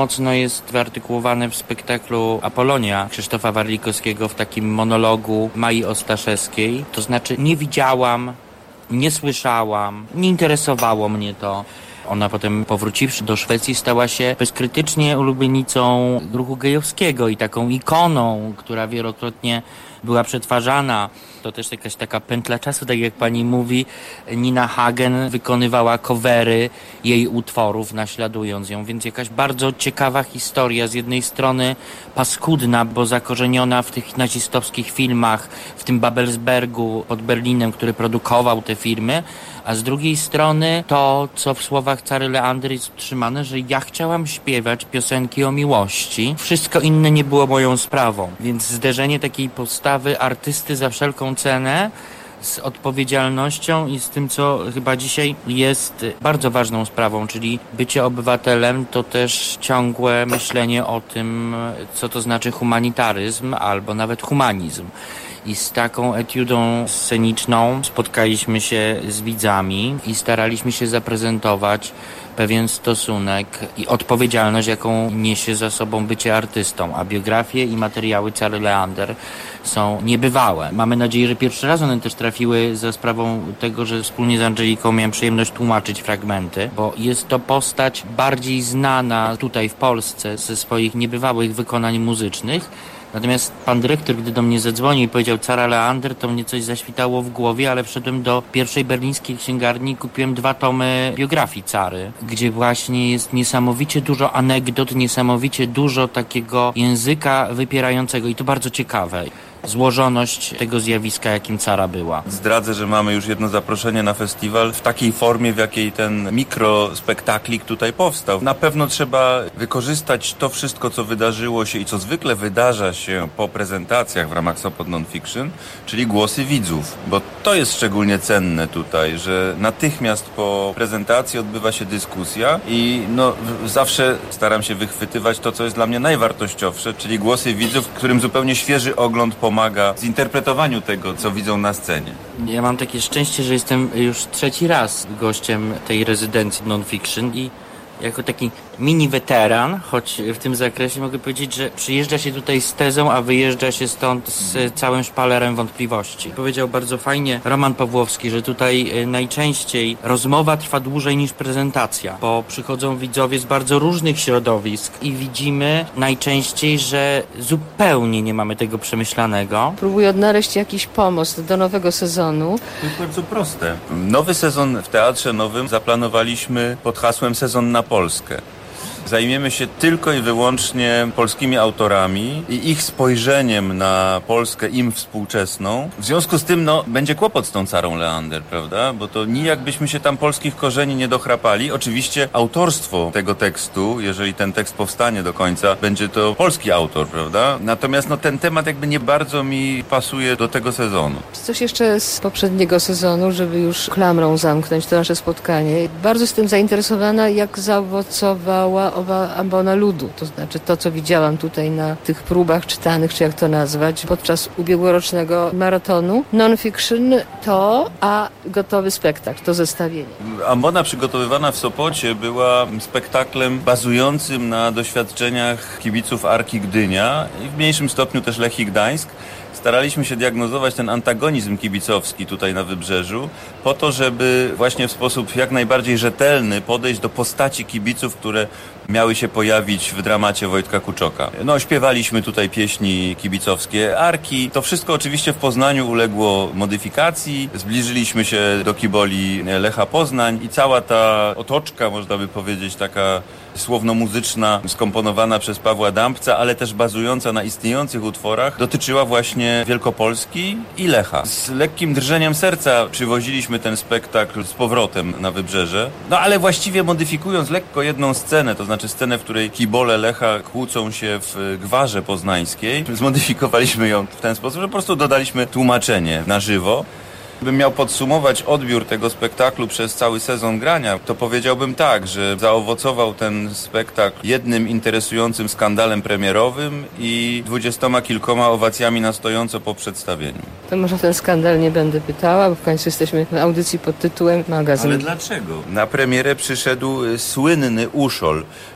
mocno jest wyartykułowane w spektaklu Apolonia Krzysztofa Warlikowskiego w takim monologu Mai Ostaszewskiej. To znaczy nie widziałam, nie słyszałam, nie interesowało mnie to. Ona potem, powróciwszy do Szwecji, stała się bezkrytycznie ulubienicą ruchu gejowskiego i taką ikoną, która wielokrotnie była przetwarzana. To też jakaś taka pętla czasu, tak jak pani mówi. Nina Hagen wykonywała covery jej utworów, naśladując ją, więc jakaś bardzo ciekawa historia. Z jednej strony paskudna, bo zakorzeniona w tych nazistowskich filmach, w tym Babelsbergu pod Berlinem, który produkował te filmy, a z drugiej strony to, co w słowach Cary Leander jest utrzymane, że ja chciałam śpiewać piosenki o miłości. Wszystko inne nie było moją sprawą. Więc zderzenie takiej postawy artysty za wszelką cenę z odpowiedzialnością i z tym, co chyba dzisiaj jest bardzo ważną sprawą, czyli bycie obywatelem, to też ciągłe myślenie o tym, co to znaczy humanitaryzm albo nawet humanizm. I z taką etiudą sceniczną spotkaliśmy się z widzami i staraliśmy się zaprezentować pewien stosunek i odpowiedzialność, jaką niesie za sobą bycie artystą. A biografie i materiały Cary Leander są niebywałe. Mamy nadzieję, że pierwszy raz one też trafiły za sprawą tego, że wspólnie z Angeliką miałem przyjemność tłumaczyć fragmenty, bo jest to postać bardziej znana tutaj w Polsce ze swoich niebywałych wykonań muzycznych. Natomiast pan dyrektor, gdy do mnie zadzwonił i powiedział Cara Leander, to mnie coś zaświtało w głowie, ale wszedłem do pierwszej berlińskiej księgarni i kupiłem 2 tomy biografii Cary, gdzie właśnie jest niesamowicie dużo anegdot, niesamowicie dużo takiego języka wypierającego i to bardzo ciekawe. Złożoność tego zjawiska, jakim Cara była.
Zdradzę, że mamy już jedno zaproszenie na festiwal w takiej formie, w jakiej ten mikrospektaklik tutaj powstał. Na pewno trzeba wykorzystać to wszystko, co wydarzyło się i co zwykle wydarza się po prezentacjach w ramach Sopot Non-Fiction, czyli głosy widzów, bo to jest szczególnie cenne tutaj, że natychmiast po prezentacji odbywa się dyskusja i zawsze staram się wychwytywać to, co jest dla mnie najwartościowsze, czyli głosy widzów, którym zupełnie świeży ogląd pomaga w zinterpretowaniu tego, co widzą na scenie.
Ja mam takie szczęście, że jestem już 3. raz gościem tej rezydencji non-fiction i jako taki mini weteran, choć w tym zakresie mogę powiedzieć, że przyjeżdża się tutaj z tezą, a wyjeżdża się stąd z całym szpalerem wątpliwości. Powiedział bardzo fajnie Roman Pawłowski, że tutaj najczęściej rozmowa trwa dłużej niż prezentacja, bo przychodzą widzowie z bardzo różnych środowisk i widzimy najczęściej, że zupełnie nie mamy tego przemyślanego.
Próbuję odnaleźć jakiś pomost do nowego sezonu.
To jest bardzo proste. Nowy sezon w Teatrze Nowym zaplanowaliśmy pod hasłem Sezon na Polskę. Zajmiemy się tylko i wyłącznie polskimi autorami i ich spojrzeniem na Polskę im współczesną. W związku z tym, będzie kłopot z tą Carą Leander, prawda? Bo to nijak byśmy się tam polskich korzeni nie dochrapali. Oczywiście autorstwo tego tekstu, jeżeli ten tekst powstanie do końca, będzie to polski autor, prawda? Natomiast ten temat jakby nie bardzo mi pasuje do tego sezonu.
Coś jeszcze z poprzedniego sezonu, żeby już klamrą zamknąć to nasze spotkanie. Bardzo jestem zainteresowana, jak zaowocowała owa ambona ludu, to znaczy to, co widziałam tutaj na tych próbach czytanych, czy jak to nazwać, podczas ubiegłorocznego maratonu. Non-fiction a gotowy spektakl, to zestawienie.
Ambona przygotowywana w Sopocie była spektaklem bazującym na doświadczeniach kibiców Arki Gdynia i w mniejszym stopniu też Lechii Gdańsk. Staraliśmy się diagnozować ten antagonizm kibicowski tutaj na Wybrzeżu po to, żeby właśnie w sposób jak najbardziej rzetelny podejść do postaci kibiców, które miały się pojawić w dramacie Wojtka Kuczoka. Śpiewaliśmy tutaj pieśni kibicowskie Arki. To wszystko oczywiście w Poznaniu uległo modyfikacji. Zbliżyliśmy się do kiboli Lecha Poznań i cała ta otoczka, można by powiedzieć, taka słowno-muzyczna, skomponowana przez Pawła Dambca, ale też bazująca na istniejących utworach, dotyczyła właśnie Wielkopolski i Lecha. Z lekkim drżeniem serca przywoziliśmy ten spektakl z powrotem na Wybrzeże, ale właściwie modyfikując lekko jedną scenę, to znaczy scenę, w której kibole Lecha kłócą się w Gwarze Poznańskiej. Zmodyfikowaliśmy ją w ten sposób, że po prostu dodaliśmy tłumaczenie na żywo. Gdybym miał podsumować odbiór tego spektaklu przez cały sezon grania, to powiedziałbym tak, że zaowocował ten spektakl jednym interesującym skandalem premierowym i 20 kilkoma owacjami na stojąco po przedstawieniu.
To może ten skandal nie będę pytała, bo w końcu jesteśmy w audycji pod tytułem Magazyn.
Ale dlaczego? Na premierę przyszedł słynny Uszol.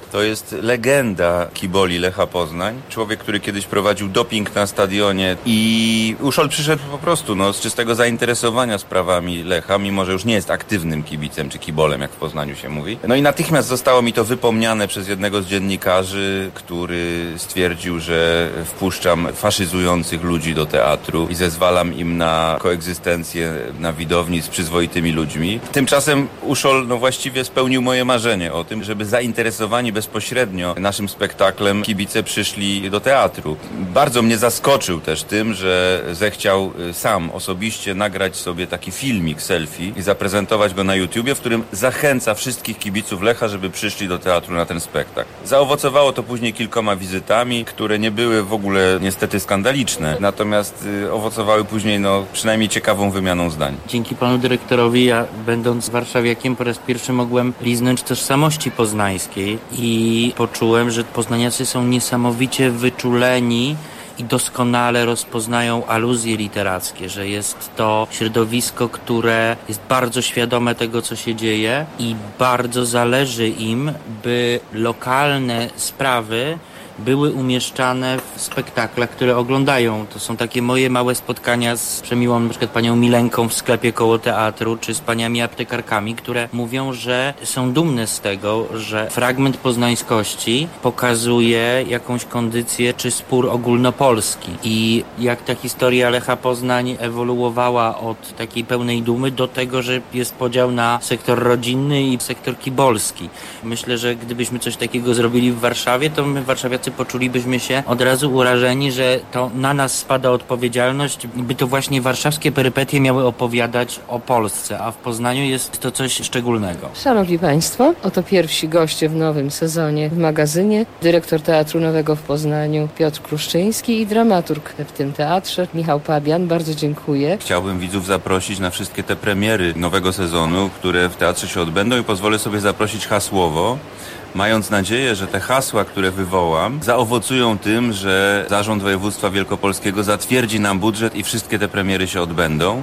To jest legenda kiboli Lecha Poznań. Człowiek, który kiedyś prowadził doping na stadionie i Uszol przyszedł po prostu z czystego zainteresowania sprawami Lecha, mimo że już nie jest aktywnym kibicem czy kibolem, jak w Poznaniu się mówi. No i natychmiast zostało mi to wypomniane przez jednego z dziennikarzy, który stwierdził, że wpuszczam faszyzujących ludzi do teatru i zezwalam im na koegzystencję na widowni z przyzwoitymi ludźmi. Tymczasem Uszol właściwie spełnił moje marzenie o tym, żeby zainteresowani bezpośrednio naszym spektaklem kibice przyszli do teatru. Bardzo mnie zaskoczył też tym, że zechciał sam osobiście nagrać sobie taki filmik selfie i zaprezentować go na YouTubie, w którym zachęca wszystkich kibiców Lecha, żeby przyszli do teatru na ten spektakl. Zaowocowało to później kilkoma wizytami, które nie były w ogóle niestety skandaliczne, natomiast owocowały później przynajmniej ciekawą wymianą zdań.
Dzięki panu dyrektorowi, ja będąc warszawiakiem po raz pierwszy mogłem liznąć tożsamości poznańskiej i poczułem, że poznaniacy są niesamowicie wyczuleni i doskonale rozpoznają aluzje literackie, że jest to środowisko, które jest bardzo świadome tego, co się dzieje i bardzo zależy im, by lokalne sprawy były umieszczane w spektaklach, które oglądają. To są takie moje małe spotkania z przemiłą na przykład panią Milenką w sklepie koło teatru, czy z paniami aptekarkami, które mówią, że są dumne z tego, że fragment poznańskości pokazuje jakąś kondycję czy spór ogólnopolski. I jak ta historia Lecha Poznań ewoluowała od takiej pełnej dumy do tego, że jest podział na sektor rodzinny i sektor kibolski. Myślę, że gdybyśmy coś takiego zrobili w Warszawie, to my warszawiacy poczulibyśmy się od razu urażeni, że to na nas spada odpowiedzialność, by to właśnie warszawskie perypetie miały opowiadać o Polsce, a w Poznaniu jest to coś szczególnego.
Szanowni Państwo, oto pierwsi goście w nowym sezonie w magazynie. Dyrektor Teatru Nowego w Poznaniu Piotr Kruszczyński i dramaturg w tym teatrze Michał Pabian. Bardzo dziękuję.
Chciałbym widzów zaprosić na wszystkie te premiery nowego sezonu, które w teatrze się odbędą i pozwolę sobie zaprosić hasłowo, mając nadzieję, że te hasła, które wywołam, zaowocują tym, że Zarząd Województwa Wielkopolskiego zatwierdzi nam budżet i wszystkie te premiery się odbędą,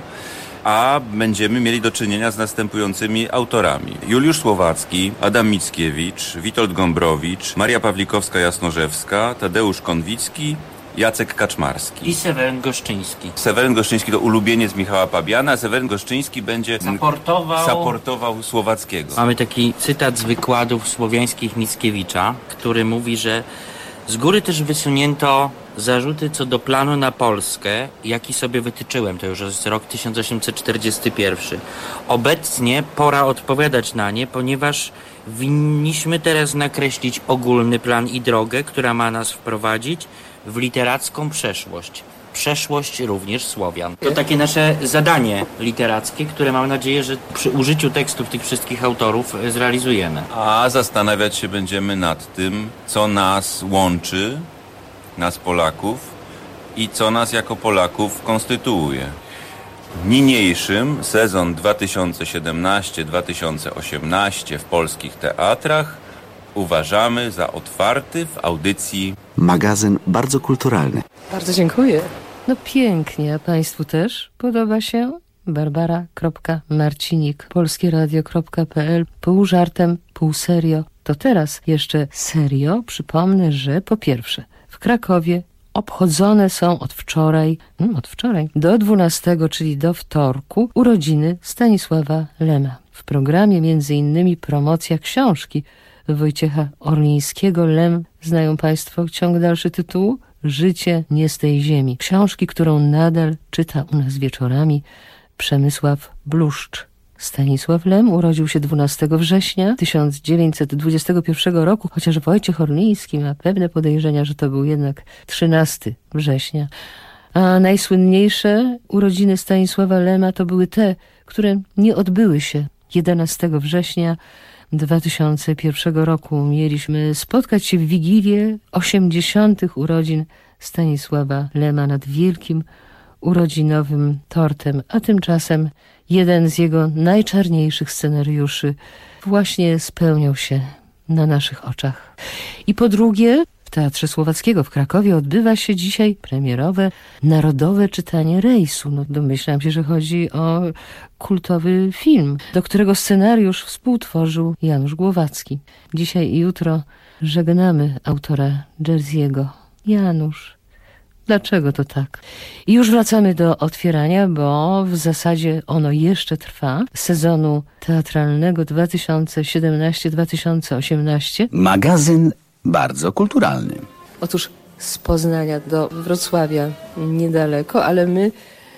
a będziemy mieli do czynienia z następującymi autorami. Juliusz Słowacki, Adam Mickiewicz, Witold Gombrowicz, Maria Pawlikowska-Jasnorzewska, Tadeusz Konwicki, Jacek Kaczmarski.
I Seweryn Goszczyński.
Seweryn Goszczyński to ulubieniec Michała Pabiana, a Seweryn Goszczyński będzie supportował Słowackiego.
Mamy taki cytat z wykładów słowiańskich Mickiewicza, który mówi, że z góry też wysunięto zarzuty co do planu na Polskę, jaki sobie wytyczyłem, to już jest rok 1841. Obecnie pora odpowiadać na nie, ponieważ winniśmy teraz nakreślić ogólny plan i drogę, która ma nas wprowadzić w literacką przeszłość. Przeszłość również Słowian. To takie nasze zadanie literackie, które mam nadzieję, że przy użyciu tekstów tych wszystkich autorów zrealizujemy.
A zastanawiać się będziemy nad tym, co nas łączy, nas Polaków, i co nas jako Polaków konstytuuje. Niniejszym sezon 2017-2018 w polskich teatrach uważamy za otwarty w audycji
Magazyn bardzo kulturalny.
Bardzo dziękuję. No pięknie, a Państwu też podoba się? Barbara.Marcinik, polskieradio.pl, pół żartem, pół serio. To teraz jeszcze serio przypomnę, że po pierwsze w Krakowie obchodzone są od wczoraj do 12, czyli do wtorku, urodziny Stanisława Lema. W programie między innymi promocja książki Wojciecha Orlińskiego. Lem, znają Państwo ciąg dalszy tytułu? Życie nie z tej ziemi. Książki, którą nadal czyta u nas wieczorami Przemysław Bluszcz. Stanisław Lem urodził się 12 września 1921 roku, chociaż Wojciech Orliński ma pewne podejrzenia, że to był jednak 13 września. A najsłynniejsze urodziny Stanisława Lema to były te, które nie odbyły się 11 września 2001 roku. Mieliśmy spotkać się w Wigilię 80. urodzin Stanisława Lema nad wielkim urodzinowym tortem, a tymczasem jeden z jego najczarniejszych scenariuszy właśnie spełniał się na naszych oczach. I po drugie, w Teatrze Słowackiego w Krakowie odbywa się dzisiaj premierowe narodowe czytanie Rejsu. No, domyślam się, że chodzi o kultowy film, do którego scenariusz współtworzył Janusz Głowacki. Dzisiaj i jutro Żegnamy autora Jersey'ego. Janusz, dlaczego to tak? I już wracamy do otwierania, bo w zasadzie ono jeszcze trwa, sezonu teatralnego 2017-2018.
Magazyn bardzo kulturalny.
Otóż z Poznania do Wrocławia niedaleko, ale my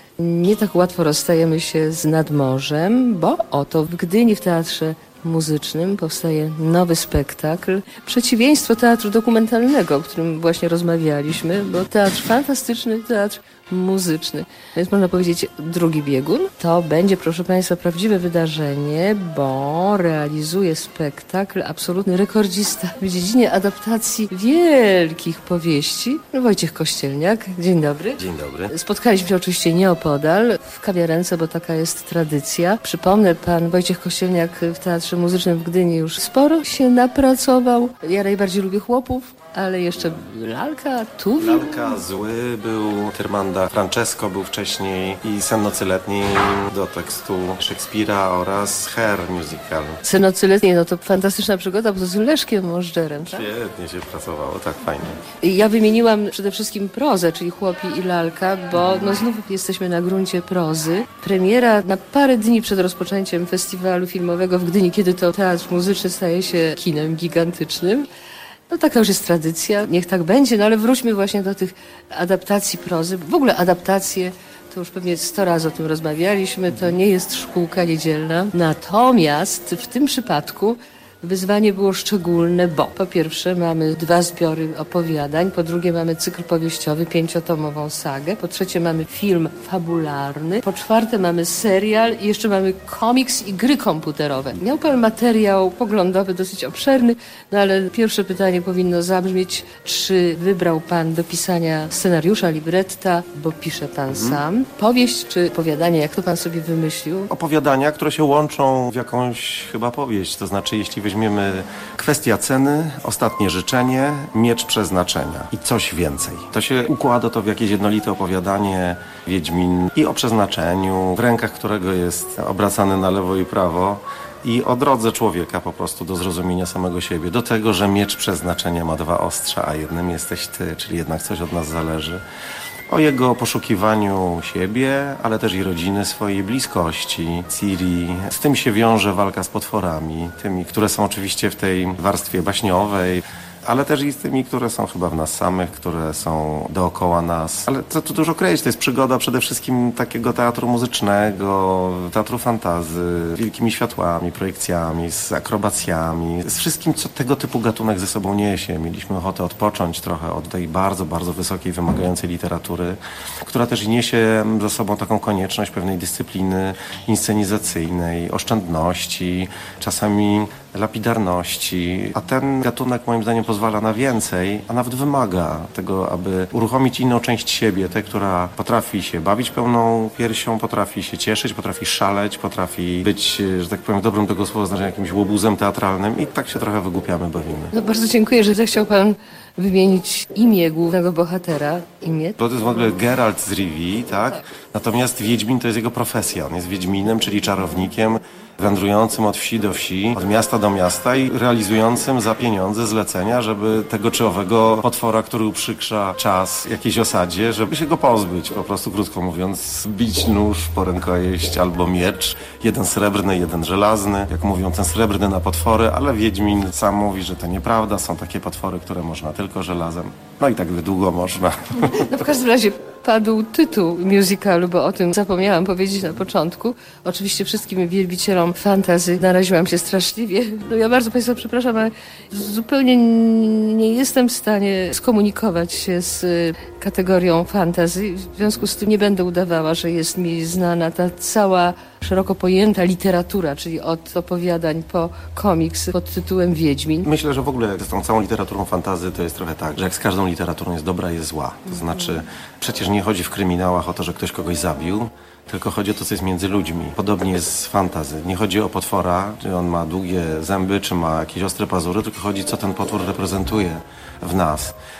nie tak łatwo rozstajemy się z nadmorzem, bo oto w Gdyni w Teatrze Muzycznym powstaje nowy spektakl. Przeciwieństwo teatru dokumentalnego, o którym właśnie rozmawialiśmy, bo teatr fantastyczny, teatr muzyczny. Więc można powiedzieć drugi biegun. To będzie, proszę Państwa, prawdziwe wydarzenie, bo realizuje spektakl absolutny rekordzista w dziedzinie adaptacji wielkich powieści. Wojciech Kościelniak. Dzień dobry.
Dzień dobry.
Spotkaliśmy się oczywiście nieopodal, w kawiarence, bo taka jest tradycja. Przypomnę, pan Wojciech Kościelniak w Teatrze Muzycznym w Gdyni już sporo się napracował. Ja najbardziej lubię chłopów, ale jeszcze Lalka, Tuwi.
Lalka, Zły był, Tyrmanda, Francesco był wcześniej i Sen nocy letniej do tekstu Szekspira oraz Hair musical.
Sen nocy letniej, no to fantastyczna przygoda, bo to z Leszkiem Możdżerem, tak?
Świetnie się pracowało, tak fajnie.
Ja wymieniłam przede wszystkim prozę, czyli Chłopi i Lalka, bo no znów jesteśmy na gruncie prozy. Premiera na parę dni przed rozpoczęciem festiwalu filmowego w Gdyni, kiedy to teatr muzyczny staje się kinem gigantycznym. No taka już jest tradycja, niech tak będzie, no ale wróćmy właśnie do tych adaptacji prozy. W ogóle adaptacje, to już pewnie 100 razy o tym rozmawialiśmy, to nie jest szkółka niedzielna. Natomiast w tym przypadku wyzwanie było szczególne, bo po pierwsze mamy 2 zbiory opowiadań, po drugie mamy cykl powieściowy, 5-tomową sagę, po trzecie mamy film fabularny, po czwarte mamy serial i jeszcze mamy komiks i gry komputerowe. Miał pan materiał poglądowy dosyć obszerny, no ale pierwsze pytanie powinno zabrzmieć, czy wybrał pan do pisania scenariusza, libretta, bo pisze pan sam, powieść czy opowiadanie, jak to pan sobie wymyślił?
Opowiadania, które się łączą w jakąś chyba powieść, to znaczy jeśli weźmiemy Kwestia ceny, Ostatnie życzenie, Miecz przeznaczenia i coś więcej. To się układa to w jakieś jednolite opowiadanie Wiedźmin i o przeznaczeniu, w rękach którego jest obracany na lewo i prawo i o drodze człowieka po prostu do zrozumienia samego siebie. Do tego, że miecz przeznaczenia ma 2 ostrza, a jednym jesteś ty, czyli jednak coś od nas zależy. O jego poszukiwaniu siebie, ale też i rodziny swojej, bliskości, Ciri. Z tym się wiąże walka z potworami, tymi, które są oczywiście w tej warstwie baśniowej, ale też i z tymi, które są chyba w nas samych, które są dookoła nas. Ale co tu dużo kryć, to jest przygoda przede wszystkim takiego teatru muzycznego, teatru fantazy, z wielkimi światłami, projekcjami, z akrobacjami, z wszystkim, co tego typu gatunek ze sobą niesie. Mieliśmy ochotę odpocząć trochę od tej bardzo, bardzo wysokiej, wymagającej literatury, która też niesie ze sobą taką konieczność pewnej dyscypliny inscenizacyjnej, oszczędności, czasami lapidarności, a ten gatunek moim zdaniem pozwala na więcej, a nawet wymaga tego, aby uruchomić inną część siebie, tę, która potrafi się bawić pełną piersią, potrafi się cieszyć, potrafi szaleć, potrafi być, że tak powiem, w dobrym tego słowa znaczeniu jakimś łobuzem teatralnym i tak się trochę wygłupiamy, bawimy.
No bardzo dziękuję, że zechciał pan wymienić imię głównego bohatera. Imię?
To jest w ogóle Geralt z Rivii, tak? Natomiast Wiedźmin to jest jego profesja. On jest Wiedźminem, czyli czarownikiem, wędrującym od wsi do wsi, od miasta do miasta i realizującym za pieniądze zlecenia, żeby tego czy owego potwora, który uprzykrza czas jakiejś osadzie, żeby się go pozbyć, po prostu krótko mówiąc, bić nóż po rękojeść albo miecz, jeden srebrny, jeden żelazny, jak mówią, ten srebrny na potwory, ale Wiedźmin sam mówi, że to nieprawda, są takie potwory, które można tylko żelazem, no i tak długo można.
No w każdym razie padł tytuł musicalu, bo o tym zapomniałam powiedzieć na początku. Oczywiście wszystkim wielbicielom fantasy naraziłam się straszliwie. No ja bardzo Państwa przepraszam, ale zupełnie nie jestem w stanie skomunikować się z kategorią fantasy. W związku z tym nie będę udawała, że jest mi znana ta cała szeroko pojęta literatura, czyli od opowiadań po komiks pod tytułem Wiedźmin.
Myślę, że w ogóle z tą całą literaturą fantasy to jest trochę tak, że jak z każdą literaturą jest dobra i jest zła. To znaczy przecież nie chodzi w kryminałach o to, że ktoś kogoś zabił, tylko chodzi o to, co jest między ludźmi. Podobnie jest z fantasy. Nie chodzi o potwora, czy on ma długie zęby, czy ma jakieś ostre pazury, tylko chodzi, co ten potwór reprezentuje w nas.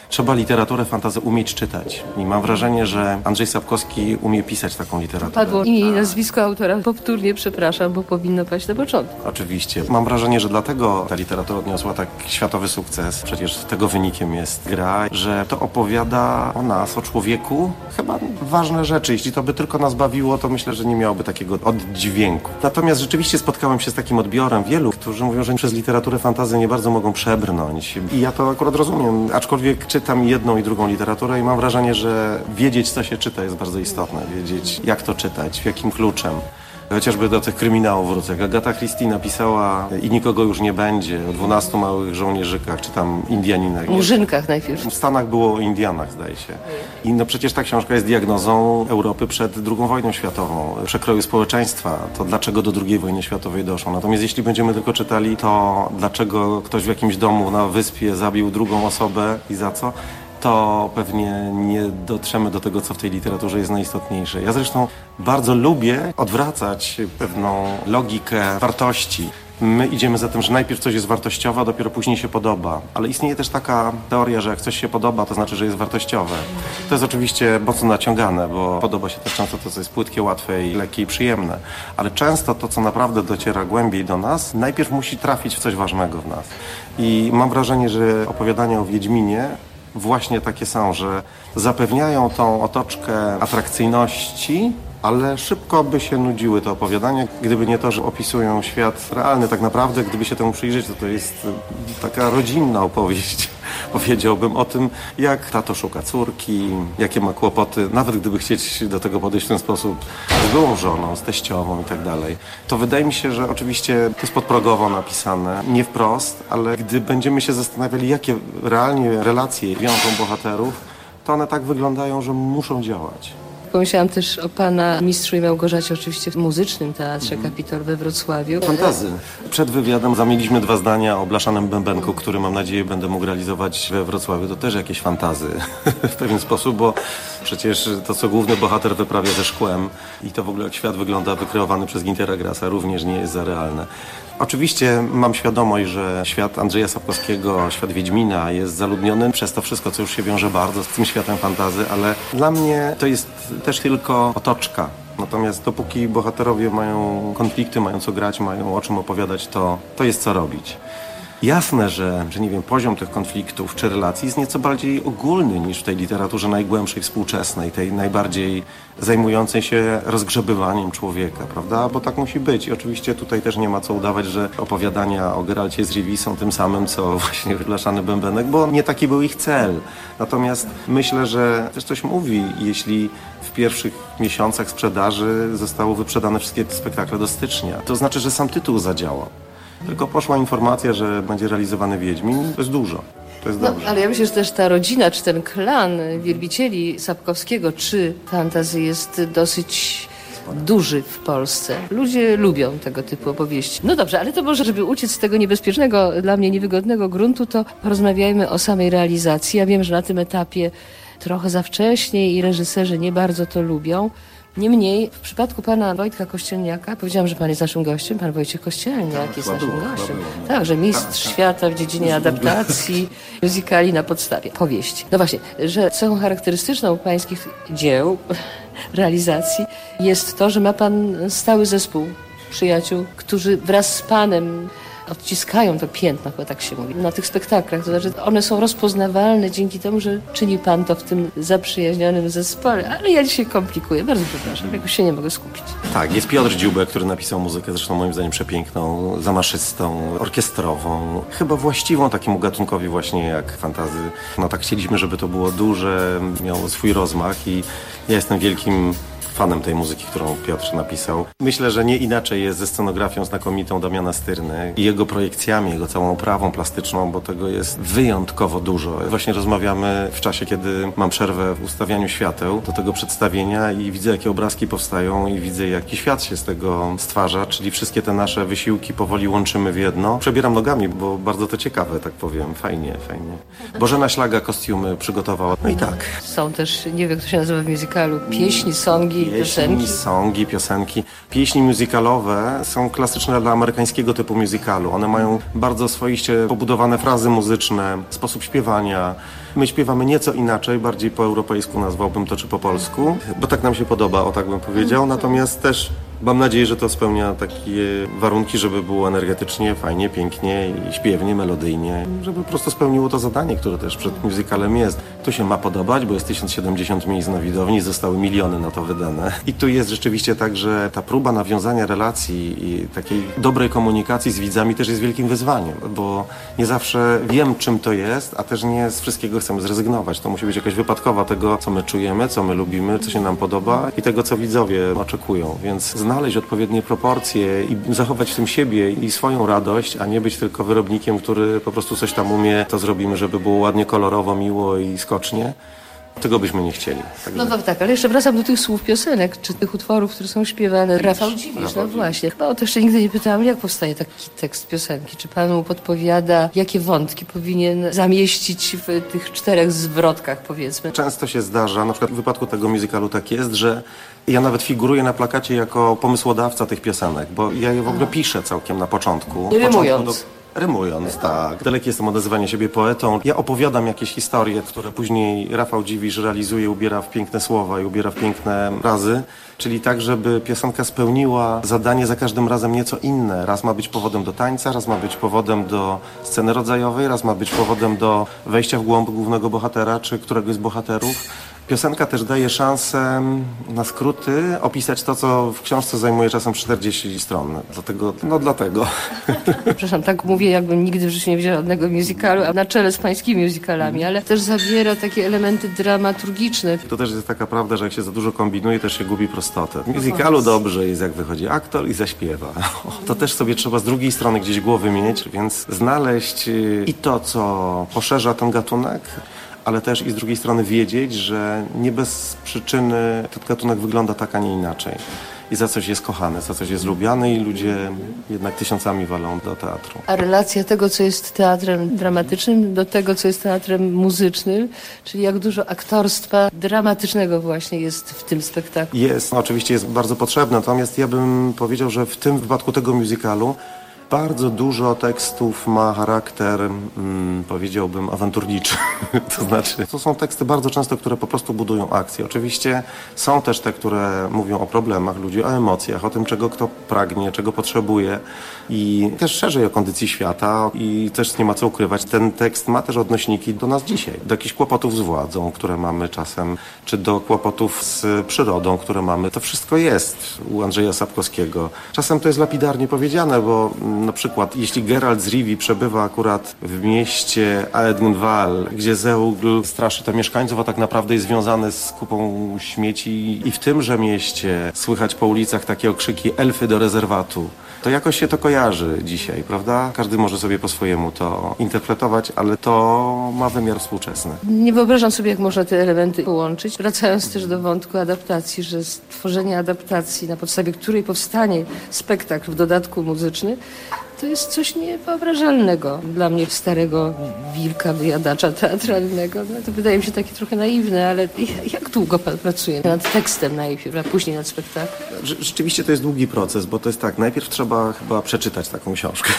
Trzeba literaturę fantasy umieć czytać. I mam wrażenie, że Andrzej Sapkowski umie pisać taką literaturę.
Padło imię i nazwisko autora. Powtórnie przepraszam, bo powinno paść na początku.
Oczywiście. Mam wrażenie, że dlatego ta literatura odniosła tak światowy sukces. Przecież tego wynikiem jest gra, że to opowiada o nas, o człowieku. Chyba ważne rzeczy. Jeśli to by tylko nas bawiło, to myślę, że nie miałoby takiego oddźwięku. Natomiast rzeczywiście spotkałem się z takim odbiorem wielu, którzy mówią, że przez literaturę fantasy nie bardzo mogą przebrnąć. I ja to akurat rozumiem. Aczkolwiek czytam jedną i drugą literaturę i mam wrażenie, że wiedzieć, co się czyta, jest bardzo istotne. Wiedzieć, jak to czytać, jakim kluczem. Chociażby do tych kryminałów wrócę. Jak Agata Christie napisała I nikogo już nie będzie, o 12 małych żołnierzykach, czy tam Indianinach.
Murzynkach najpierw.
W Stanach było o Indianach, zdaje się. I no przecież ta książka jest diagnozą Europy przed II wojną światową, przekroju społeczeństwa, to dlaczego do II wojny światowej doszło. Natomiast jeśli będziemy tylko czytali to, dlaczego ktoś w jakimś domu na wyspie zabił drugą osobę i za co, to pewnie nie dotrzemy do tego, co w tej literaturze jest najistotniejsze. Ja zresztą bardzo lubię odwracać pewną logikę wartości. My idziemy za tym, że najpierw coś jest wartościowe, a dopiero później się podoba. Ale istnieje też taka teoria, że jak coś się podoba, to znaczy, że jest wartościowe. To jest oczywiście mocno naciągane, bo podoba się też często to, co jest płytkie, łatwe i lekkie i przyjemne. Ale często to, co naprawdę dociera głębiej do nas, najpierw musi trafić w coś ważnego w nas. I mam wrażenie, że opowiadania o Wiedźminie właśnie takie są, że zapewniają tą otoczkę atrakcyjności, ale szybko by się nudziły te opowiadania, gdyby nie to, że opisują świat realny. Tak naprawdę, gdyby się temu przyjrzeć, to jest taka rodzinna opowieść. Powiedziałbym o tym, jak tato szuka córki, jakie ma kłopoty, nawet gdyby chcieć do tego podejść w ten sposób z byłą żoną, z teściową i tak dalej. To wydaje mi się, że oczywiście to jest podprogowo napisane, nie wprost, ale gdy będziemy się zastanawiali, jakie realnie relacje wiążą bohaterów, to one tak wyglądają, że muszą działać.
Pomyślałam też o pana Mistrzu i Małgorzacie, oczywiście w muzycznym teatrze Kapitol we Wrocławiu.
Fantazy. Przed wywiadem zamieniliśmy 2 zdania o Blaszanym Bębenku, który mam nadzieję będę mógł realizować we Wrocławiu. To też jakieś fantazy w pewien sposób, bo przecież to, co główny bohater wyprawia ze szkłem i to w ogóle jak świat wygląda wykreowany przez Güntera Grassa, również nie jest za realne. Oczywiście mam świadomość, że świat Andrzeja Sapkowskiego, świat Wiedźmina jest zaludniony przez to wszystko, co już się wiąże bardzo z tym światem fantazy, ale dla mnie to jest też tylko otoczka. Natomiast dopóki bohaterowie mają konflikty, mają co grać, mają o czym opowiadać, to jest co robić. Jasne, że nie wiem, poziom tych konfliktów czy relacji jest nieco bardziej ogólny niż w tej literaturze najgłębszej, współczesnej, tej najbardziej zajmującej się rozgrzebywaniem człowieka, prawda? Bo tak musi być. I oczywiście tutaj też nie ma co udawać, że opowiadania o Geralcie z Rivii są tym samym, co właśnie Blaszany Bębenek, bo nie taki był ich cel. Natomiast myślę, że też coś mówi, jeśli w pierwszych miesiącach sprzedaży zostały wyprzedane wszystkie spektakle do stycznia. To znaczy, że sam tytuł zadziałał. Tylko poszła informacja, że będzie realizowany Wiedźmin. To jest dużo. To jest dobrze.
Ale ja myślę, że też ta rodzina, czy ten klan wielbicieli Sapkowskiego, czy fantasy jest dosyć duży w Polsce. Ludzie lubią tego typu opowieści. No dobrze, ale to może, żeby uciec z tego niebezpiecznego, dla mnie niewygodnego gruntu, to porozmawiajmy o samej realizacji. Ja wiem, że na tym etapie trochę za wcześnie i reżyserzy nie bardzo to lubią. Niemniej, w przypadku pana Wojtka Kościelniaka, powiedziałam, że pan jest naszym gościem, pan Wojciech Kościelniak jest naszym gościem. Tak, że mistrz świata w dziedzinie adaptacji musicali na podstawie powieści. No właśnie, że cechą charakterystyczną pańskich dzieł, realizacji jest to, że ma pan stały zespół przyjaciół, którzy wraz z panem odciskają to piętno, chyba tak się mówi, na tych spektaklach. To znaczy, one są rozpoznawalne dzięki temu, że czyni pan to w tym zaprzyjaźnionym zespole. Ale ja dzisiaj komplikuję, bardzo przepraszam, jakoś się nie mogę skupić.
Tak, jest Piotr Dziubek, który napisał muzykę, zresztą moim zdaniem przepiękną, zamaszystą, orkiestrową, chyba właściwą takiemu gatunkowi właśnie jak fantazy. No tak chcieliśmy, żeby to było duże, miało swój rozmach i ja jestem wielkim fanem tej muzyki, którą Piotr napisał. Myślę, że nie inaczej jest ze scenografią znakomitą Damiana Styrny i jego projekcjami, jego całą oprawą plastyczną, bo tego jest wyjątkowo dużo. Właśnie rozmawiamy w czasie, kiedy mam przerwę w ustawianiu świateł do tego przedstawienia i widzę, jakie obrazki powstają i widzę, jaki świat się z tego stwarza, czyli wszystkie te nasze wysiłki powoli łączymy w jedno. Przebieram nogami, bo bardzo to ciekawe, tak powiem. Fajnie. Bożena Ślaga kostiumy przygotowała. No i tak.
Są też, nie wiem, jak to się nazywa w musicalu, pieśni, songi, piosenki.
Songi, piosenki. Pieśni musicalowe są klasyczne dla amerykańskiego typu musicalu. One mają bardzo swoiście pobudowane frazy muzyczne, sposób śpiewania. My śpiewamy nieco inaczej, bardziej po europejsku nazwałbym to, czy po polsku, bo tak nam się podoba, o tak bym powiedział, natomiast też mam nadzieję, że to spełnia takie warunki, żeby było energetycznie, fajnie, pięknie i śpiewnie, melodyjnie, żeby po prostu spełniło to zadanie, które też przed musicalem jest. Tu się ma podobać, bo jest 1070 miejsc na widowni, zostały miliony na to wydane. I tu jest rzeczywiście tak, że ta próba nawiązania relacji i takiej dobrej komunikacji z widzami też jest wielkim wyzwaniem, bo nie zawsze wiem, czym to jest, a też nie z wszystkiego chcemy zrezygnować. To musi być jakaś wypadkowa tego, co my czujemy, co my lubimy, co się nam podoba i tego, co widzowie oczekują. Więc znaleźć odpowiednie proporcje i zachować w tym siebie i swoją radość, a nie być tylko wyrobnikiem, który po prostu coś tam umie, to zrobimy, żeby było ładnie, kolorowo, miło i skocznie. Tego byśmy nie chcieli. Także...
No tak, ale jeszcze wracam do tych słów piosenek, czy tych utworów, które są śpiewane. Rafał Dziwisz, no właśnie. Chyba o to jeszcze nigdy nie pytałam, jak powstaje taki tekst piosenki. Czy pan mu podpowiada, jakie wątki powinien zamieścić w tych 4 zwrotkach, powiedzmy?
Często się zdarza, na przykład w wypadku tego musicalu tak jest, że ja nawet figuruję na plakacie jako pomysłodawca tych piosenek, bo ja je w ogóle piszę całkiem na początku.
Rymując.
Rymując, tak. Daleki jestem od nazywania siebie poetą. Ja opowiadam jakieś historie, które później Rafał Dziwisz realizuje, ubiera w piękne słowa i ubiera w piękne razy. Czyli tak, żeby piosenka spełniła zadanie za każdym razem nieco inne. Raz ma być powodem do tańca, raz ma być powodem do sceny rodzajowej, raz ma być powodem do wejścia w głąb głównego bohatera czy któregoś z bohaterów. Piosenka też daje szansę na skróty opisać to, co w książce zajmuje czasem 40 stron. Dlatego.
Przepraszam, tak mówię, jakbym nigdy w życiu nie widziała żadnego musicalu, a na czele z pańskimi musicalami, ale też zawiera takie elementy dramaturgiczne.
To też jest taka prawda, że jak się za dużo kombinuje, też się gubi prostotę. W musicalu dobrze jest, jak wychodzi aktor i zaśpiewa. To też sobie trzeba z drugiej strony gdzieś głowy mieć, więc znaleźć i to, co poszerza ten gatunek, ale też i z drugiej strony wiedzieć, że nie bez przyczyny ten gatunek wygląda tak, a nie inaczej. I za coś jest kochany, za coś jest lubiany i ludzie jednak tysiącami walą do teatru.
A relacja tego, co jest teatrem dramatycznym, do tego, co jest teatrem muzycznym, czyli jak dużo aktorstwa dramatycznego właśnie jest w tym spektaklu?
Jest, oczywiście jest bardzo potrzebne, natomiast ja bym powiedział, że w tym wypadku tego musicalu bardzo dużo tekstów ma charakter, powiedziałbym, awanturniczy. To znaczy, to są teksty bardzo często, które po prostu budują akcję. Oczywiście są też te, które mówią o problemach ludzi, o emocjach, o tym, czego kto pragnie, czego potrzebuje i też szerzej o kondycji świata i też nie ma co ukrywać. Ten tekst ma też odnośniki do nas dzisiaj, do jakichś kłopotów z władzą, które mamy czasem, czy do kłopotów z przyrodą, które mamy. To wszystko jest u Andrzeja Sapkowskiego. Czasem to jest lapidarnie powiedziane, bo na przykład, jeśli Geralt z Rivii przebywa akurat w mieście Aedynwal, gdzie Zeugl straszy te mieszkańców, a tak naprawdę jest związany z kupą śmieci i w tymże mieście słychać po ulicach takie okrzyki elfy do rezerwatu, to jakoś się to kojarzy dzisiaj, prawda? Każdy może sobie po swojemu to interpretować, ale to ma wymiar współczesny.
Nie wyobrażam sobie, jak można te elementy połączyć. Wracając też do wątku adaptacji, że stworzenie adaptacji, na podstawie której powstanie spektakl, w dodatku muzyczny, to jest coś niewyobrażalnego dla mnie, starego wilka wyjadacza teatralnego. No, to wydaje mi się takie trochę naiwne, ale jak długo pan pracuje nad tekstem najpierw, a później nad spektaklem?
Rzeczywiście to jest długi proces, bo to jest tak, najpierw trzeba chyba przeczytać taką książkę.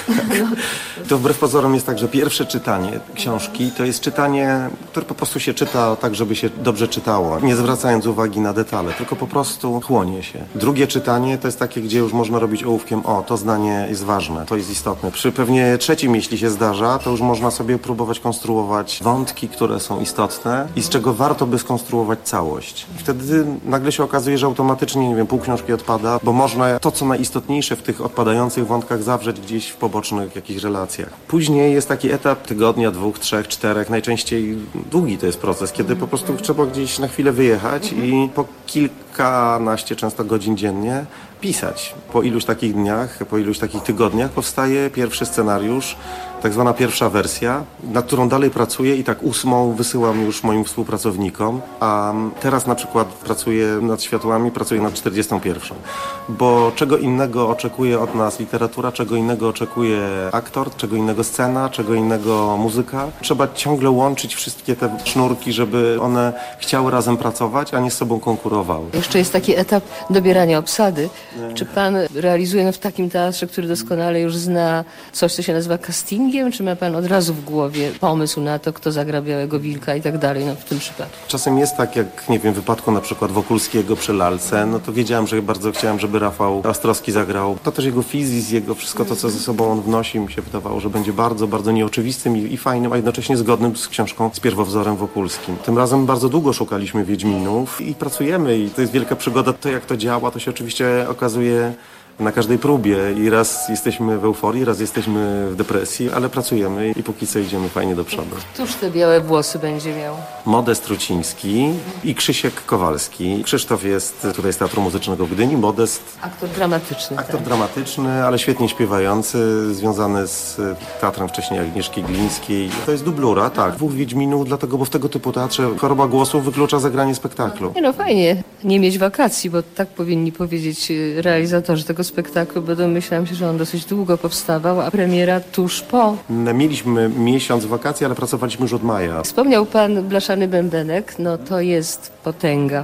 To wbrew pozorom jest tak, że pierwsze czytanie książki to jest czytanie, które po prostu się czyta tak, żeby się dobrze czytało, nie zwracając uwagi na detale, tylko po prostu chłonie się. Drugie czytanie to jest takie, gdzie już można robić ołówkiem, to zdanie jest ważne, to jest istotne. Przy pewnie trzecim, jeśli się zdarza, to już można sobie próbować konstruować wątki, które są istotne i z czego warto by skonstruować całość. I wtedy nagle się okazuje, że automatycznie, nie wiem, pół książki odpada, bo można to, co najistotniejsze w tych odpadających wątkach zawrzeć gdzieś w pobocznych jakichś relacjach. Później jest taki etap tygodnia, 2, 3, 4, najczęściej długi to jest proces, kiedy po prostu trzeba gdzieś na chwilę wyjechać i po kilkanaście często godzin dziennie pisać. Po iluś takich dniach, po iluś takich tygodniach powstaje pierwszy scenariusz, tak zwana pierwsza wersja, nad którą dalej pracuję i tak 8 wysyłam już moim współpracownikom, a teraz na przykład pracuję nad światłami, pracuję nad 41. Bo czego innego oczekuje od nas literatura, czego innego oczekuje aktor, czego innego scena, czego innego muzyka. Trzeba ciągle łączyć wszystkie te sznurki, żeby one chciały razem pracować, a nie z sobą konkurowały.
Jeszcze jest taki etap dobierania obsady. Czy pan realizuje w takim teatrze, który doskonale już zna coś, co się nazywa casting? castingiem, czy ma pan od razu w głowie pomysł na to, kto zagra Białego Wilka i tak dalej, w tym przypadku?
Czasem jest tak, jak nie wiem, w wypadku na przykład Wokulskiego przy Lalce, to wiedziałem, że bardzo chciałem, żeby Rafał Ostrowski zagrał. To też jego fizis, jego wszystko to, co ze sobą on wnosi, mi się wydawało, że będzie bardzo, bardzo nieoczywistym i fajnym, a jednocześnie zgodnym z książką, z pierwowzorem wokulskim. Tym razem bardzo długo szukaliśmy Wiedźminów i pracujemy i to jest wielka przygoda. To, jak to działa, to się oczywiście okazuje na każdej próbie i raz jesteśmy w euforii, raz jesteśmy w depresji, ale pracujemy i póki co idziemy fajnie do przodu.
Któż te białe włosy będzie miał?
Modest Truciński i Krzysiek Kowalski. Krzysztof jest tutaj z Teatru Muzycznego w Gdyni, Modest...
Aktor dramatyczny.
Aktor dramatyczny, ale świetnie śpiewający, związany z teatrem wcześniej Agnieszki Glińskiej. To jest dublura, tak. 2 Wiedźminów, dlatego, bo w tego typu teatrze choroba głosu wyklucza zagranie spektaklu.
Fajnie nie mieć wakacji, bo tak powinni powiedzieć realizatorzy tego spektaklu, bo domyślam się, że on dosyć długo powstawał, a premiera tuż po.
Mieliśmy miesiąc wakacji, ale pracowaliśmy już od maja.
Wspomniał pan Blaszany Bębenek, to jest potęga.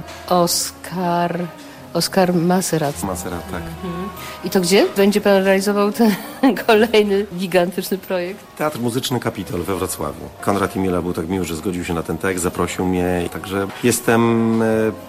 Oskar Maserat.
Maserat, tak.
I to gdzie będzie pan realizował ten kolejny gigantyczny projekt?
Teatr Muzyczny Kapitol we Wrocławiu. Konrad Imiela był tak miły, że zgodził się na ten tekst, zaprosił mnie. Także jestem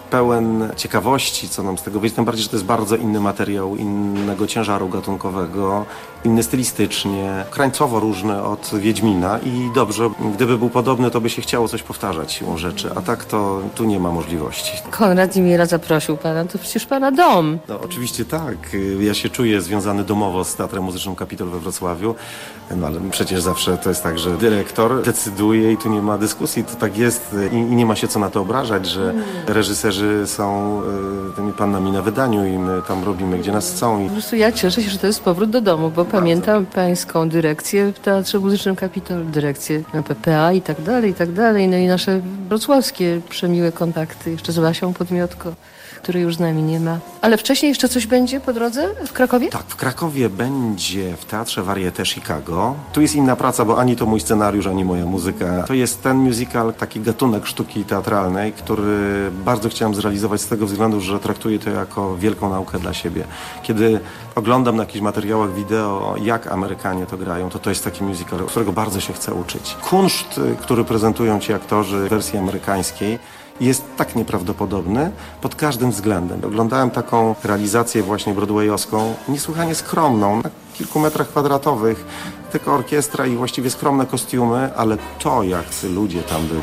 pełen ciekawości, co nam z tego wyjdzie. Tym bardziej, że to jest bardzo inny materiał, innego ciężaru gatunkowego, inny stylistycznie, krańcowo różny od Wiedźmina i dobrze, gdyby był podobny, to by się chciało coś powtarzać siłą rzeczy, a tak to tu nie ma możliwości.
Konrad Imiela zaprosił pana, to przecież pana dom.
Oczywiście tak. Ja się czuję związany domowo z Teatrem Muzycznym Kapitol we Wrocławiu, ale przecież zawsze to jest tak, że dyrektor decyduje i tu nie ma dyskusji, to tak jest i nie ma się co na to obrażać, że reżyserzy są tymi panami na wydaniu i my tam robimy, gdzie nas chcą.
Po prostu ja cieszę się, że to jest powrót do domu, bo pamiętam pańską dyrekcję w Teatrze Muzycznym Kapitol, dyrekcję na PPA i tak dalej, i nasze wrocławskie przemiłe kontakty, jeszcze z Łasią Podmiotko, której już z nami nie ma. Ale wcześniej jeszcze coś będzie po drodze w Krakowie?
Tak, w Krakowie będzie w Teatrze Varieté Chicago. Tu jest inna praca, bo ani to mój scenariusz, ani moja muzyka. To jest ten musical, taki gatunek sztuki teatralnej, który bardzo chciałem zrealizować z tego względu, że traktuję to jako wielką naukę dla siebie. Kiedy oglądam na jakichś materiałach wideo, jak Amerykanie to grają, to jest taki musical, którego bardzo się chce uczyć. Kunszt, który prezentują ci aktorzy w wersji amerykańskiej, jest tak nieprawdopodobny pod każdym względem. Oglądałem taką realizację właśnie broadwayowską, niesłychanie skromną, na kilku metrach kwadratowych, tylko orkiestra i właściwie skromne kostiumy, ale to, jak ci ludzie tam byli,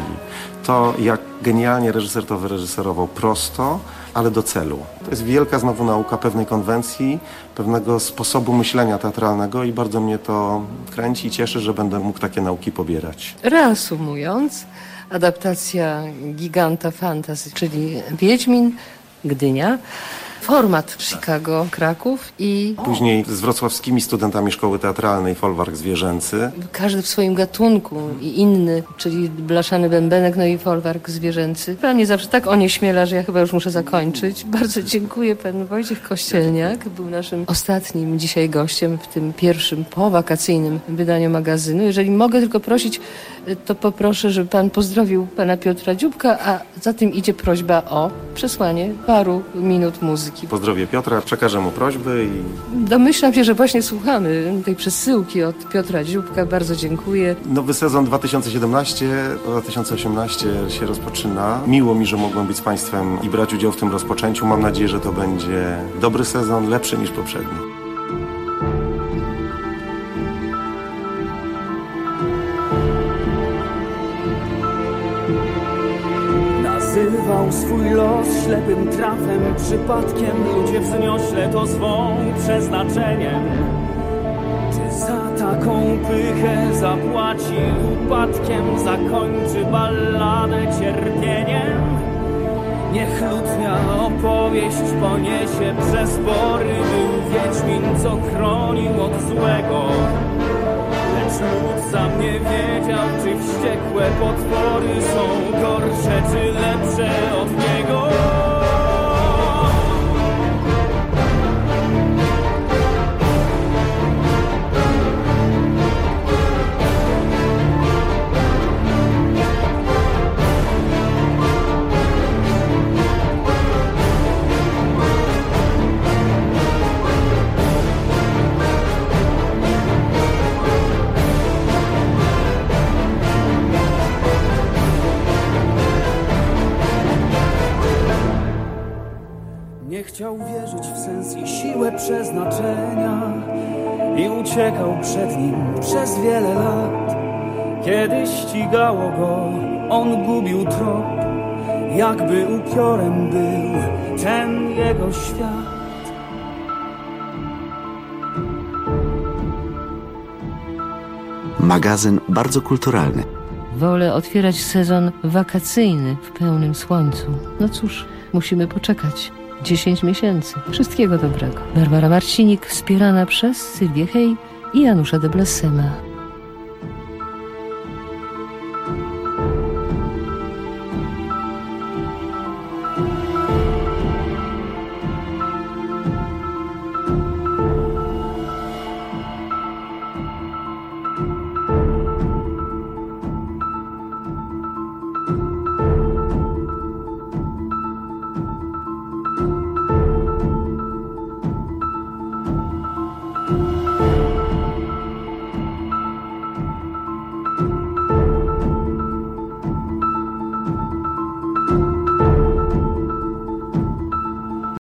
to jak genialnie reżyser to wyreżyserował, prosto, ale do celu. To jest wielka znowu nauka pewnej konwencji, pewnego sposobu myślenia teatralnego i bardzo mnie to kręci i cieszy, że będę mógł takie nauki pobierać.
Reasumując, adaptacja giganta fantasy, czyli Wiedźmin, Gdynia, format Chicago, Kraków i...
Później z wrocławskimi studentami Szkoły Teatralnej Folwark Zwierzęcy.
Każdy w swoim gatunku i inny, czyli Blaszany Bębenek, i Folwark Zwierzęcy. Pan mnie zawsze tak onieśmiela, że ja chyba już muszę zakończyć. Bardzo dziękuję. Pan Wojciech Kościelniak był naszym ostatnim dzisiaj gościem w tym pierwszym powakacyjnym wydaniu magazynu. Jeżeli mogę tylko prosić, to poproszę, żeby pan pozdrowił pana Piotra Dzióbka, a za tym idzie prośba o przesłanie paru minut muzyki.
Pozdrowię Piotra, przekażę mu prośby i...
Domyślam się, że właśnie słuchamy tej przesyłki od Piotra Dzióbka. Bardzo dziękuję.
Nowy sezon 2017-2018 się rozpoczyna. Miło mi, że mogłem być z państwem i brać udział w tym rozpoczęciu. Mam nadzieję, że to będzie dobry sezon, lepszy niż poprzedni.
Nazywał swój los ślepym trafem, przypadkiem ludzie wzniośle to swą przeznaczeniem. Czy za taką pychę zapłaci upadkiem, zakończy balladę cierpieniem? Niech lutnia opowieść poniesie przez pory, był Wiedźmin, co chronił od złego. Lecz lud sam nie wiedział, czy wściekłe potwory są gorsze czy lepsze od niego. Nie chciał wierzyć w sens i siłę przeznaczenia i uciekał przed nim przez wiele lat. Kiedy ścigało go, on gubił trop, jakby upiorem był ten jego świat.
Magazyn bardzo kulturalny.
Wolę otwierać sezon wakacyjny w pełnym słońcu. No cóż, musimy poczekać. 10 miesięcy. Wszystkiego dobrego. Barbara Marcinik, wspierana przez Sylwię Hej i Janusza de Blessema.